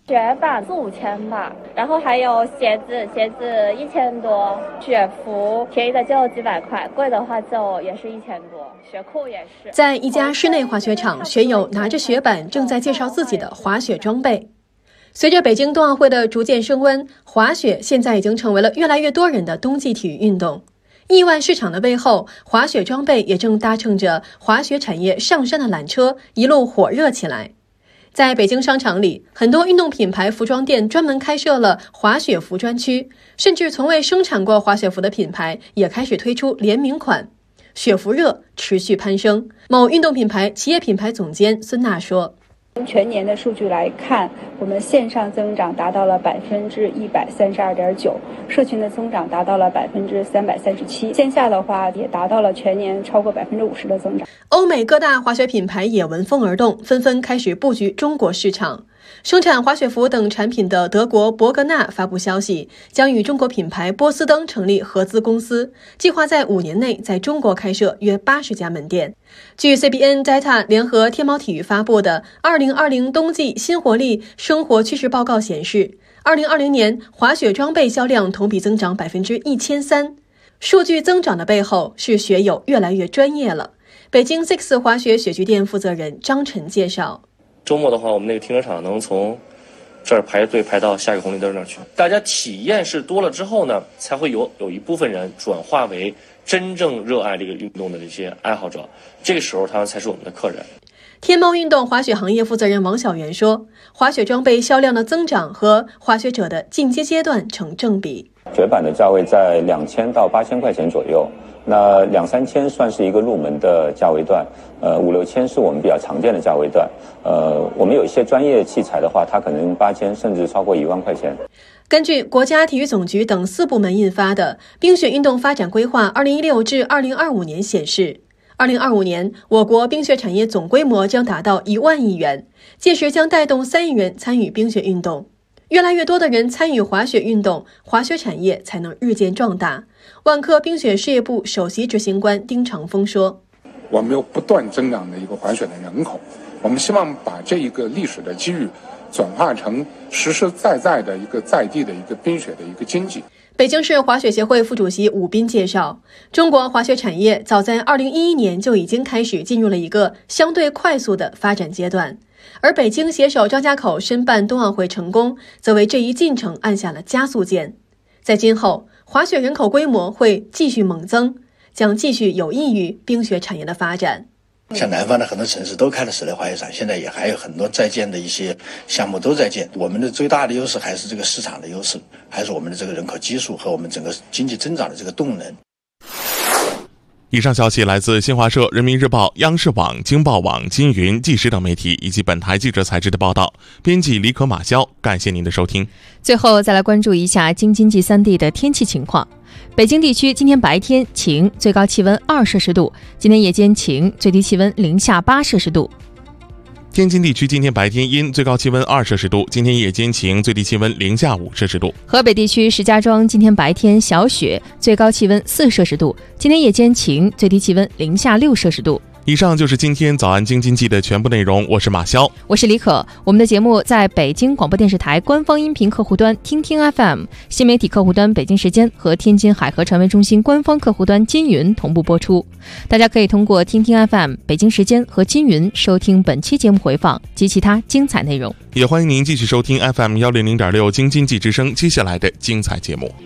雪板四五千吧，然后还有鞋子，鞋子一千多，雪服便宜的就几百块，贵的话就也是一千多，雪裤也是。 在一家室内滑雪场，雪友拿着雪板正在介绍自己的滑雪装备。随着北京冬奥会的逐渐升温，滑雪现在已经成为了越来越多人的冬季体育运动。亿万市场的背后，滑雪装备也正搭乘着滑雪产业上山的缆车，一路火热起来。在北京商场里，很多运动品牌服装店专门开设了滑雪服专区，甚至从未生产过滑雪服的品牌也开始推出联名款。雪服热持续攀升。某运动品牌企业品牌总监孙娜说， 从全年的数据来看，我们线上增长达到了百分之一百三十二点九，社群的增长达到了百分之三百三十七，线下的话也达到了全年超过百分之五十的增长。 欧美各大滑雪品牌也闻风而动，纷纷开始布局中国市场。生产滑雪服等产品的德国博格纳发布消息，将与中国品牌波司登成立合资公司，计划在五年内在中国开设约八十家门店。据 C B N Data 联合天猫体育发布的二零二零冬季新活力生活趋势报告显示，二零二零年滑雪装备销量同比增长百分之一千三。数据增长的背后是雪友越来越专业了。北京 Six 滑雪雪具店负责人张晨介绍， 周末的话，我们那个停车场能从这儿排队排到下一个红绿灯那儿去。大家体验是多了之后呢，才会有有一部分人转化为真正热爱这个运动的这些爱好者，这个时候他们才是我们的客人。 天猫运动滑雪行业负责人王小元说，滑雪装备销量的增长和滑雪者的进阶阶段成正比。 雪板的价位在两千到八千块钱左右，那两三千算是一个入门的价位段，呃，五六千是我们比较常见的价位段。呃，我们有一些专业器材的话，它可能八千甚至超过一万块钱。 根据国家体育总局等四部门印发的《冰雪运动发展规划（二零一六至二零二五年）》显示，二零二五年我国冰雪产业总规模将达到一万亿元，届时将带动三亿人参与冰雪运动。越来越多的人参与滑雪运动，滑雪产业才能日渐壮大。万科冰雪事业部首席执行官丁长峰说， 我们有不断增长的一个滑雪的人口，我们希望把这一个历史的机遇转化成实实在在的一个在地的一个冰雪的一个经济。 北京市滑雪协会副主席武斌介绍，中国滑雪产业早在二零一一年就已经开始进入了一个相对快速的发展阶段，而北京携手张家口申办冬奥会成功，则为这一进程按下了加速键。在今后，滑雪人口规模会继续猛增，将继续有益于冰雪产业的发展。 像南方的很多城市都开了室内滑雪场，现在也还有很多在建的一些项目都在建。我们的最大的优势还是这个市场的优势，还是我们的这个人口基数和我们整个经济增长的这个动能。 以上消息来自新华社、人民日报、央视网、京报网、金云、纪实等媒体以及本台记者采制的报道。编辑李可、马潇，感谢您的收听。 最后再来关注一下京津冀三地的天气情况。北京地区今天白天晴，最高气温二摄氏度；今天夜间晴，最低气温零下八摄氏度。 天津地区今天白天阴，最高气温二摄氏度；今天夜间晴，最低气温零下五摄氏度。 河北地区石家庄今天白天小雪，最高气温四摄氏度；今天夜间晴，最低气温零下六摄氏度。 以上就是今天早安京津冀的全部内容，我是马潇， 我是李可。我们的节目在北京广播电视台官方音频客户端听听 F M、 新媒体客户端北京时间和天津海河传媒中心官方客户端金云同步播出。大家可以通过听听 F M、 北京时间和金云收听本期节目回放及其他精彩内容。 也欢迎您继续收听 F M 一零零点六 京津冀之声接下来的精彩节目。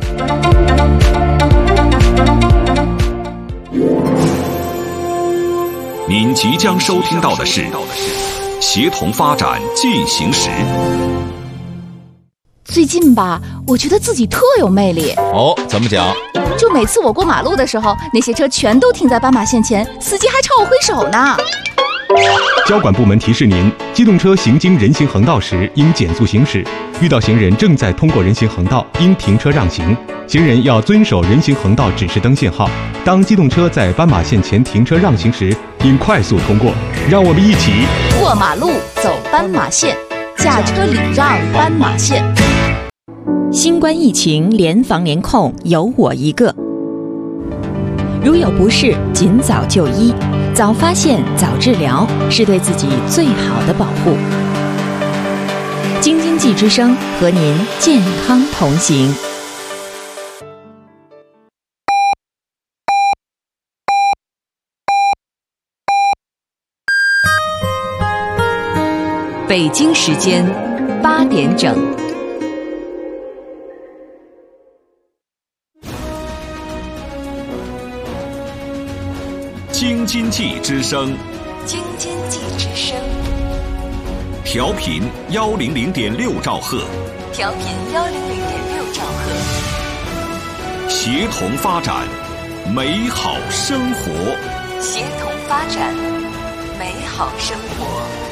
您即将收听到的是协同发展进行时。 最近吧，我觉得自己特有魅力。 哦，怎么讲？ 就每次我过马路的时候，那些车全都停在斑马线前，司机还朝我挥手呢。 交管部门提示您，机动车行经人行横道时应减速行驶，遇到行人正在通过人行横道，应停车让行。行人要遵守人行横道指示灯信号。当机动车在斑马线前停车让行时，应快速通过。让我们一起过马路，走斑马线，驾车礼让斑马线。 新冠疫情联防联控，有我一个。如有不适，尽早就医，早发现早治疗，是对自己最好的保护。 京津冀之声和您健康同行。北京时间八点整。 京津冀之声， 京津冀之声， 调频幺零零点六兆赫， 调频幺零零点六兆赫， 协同发展，美好生活， 协同发展，美好生活。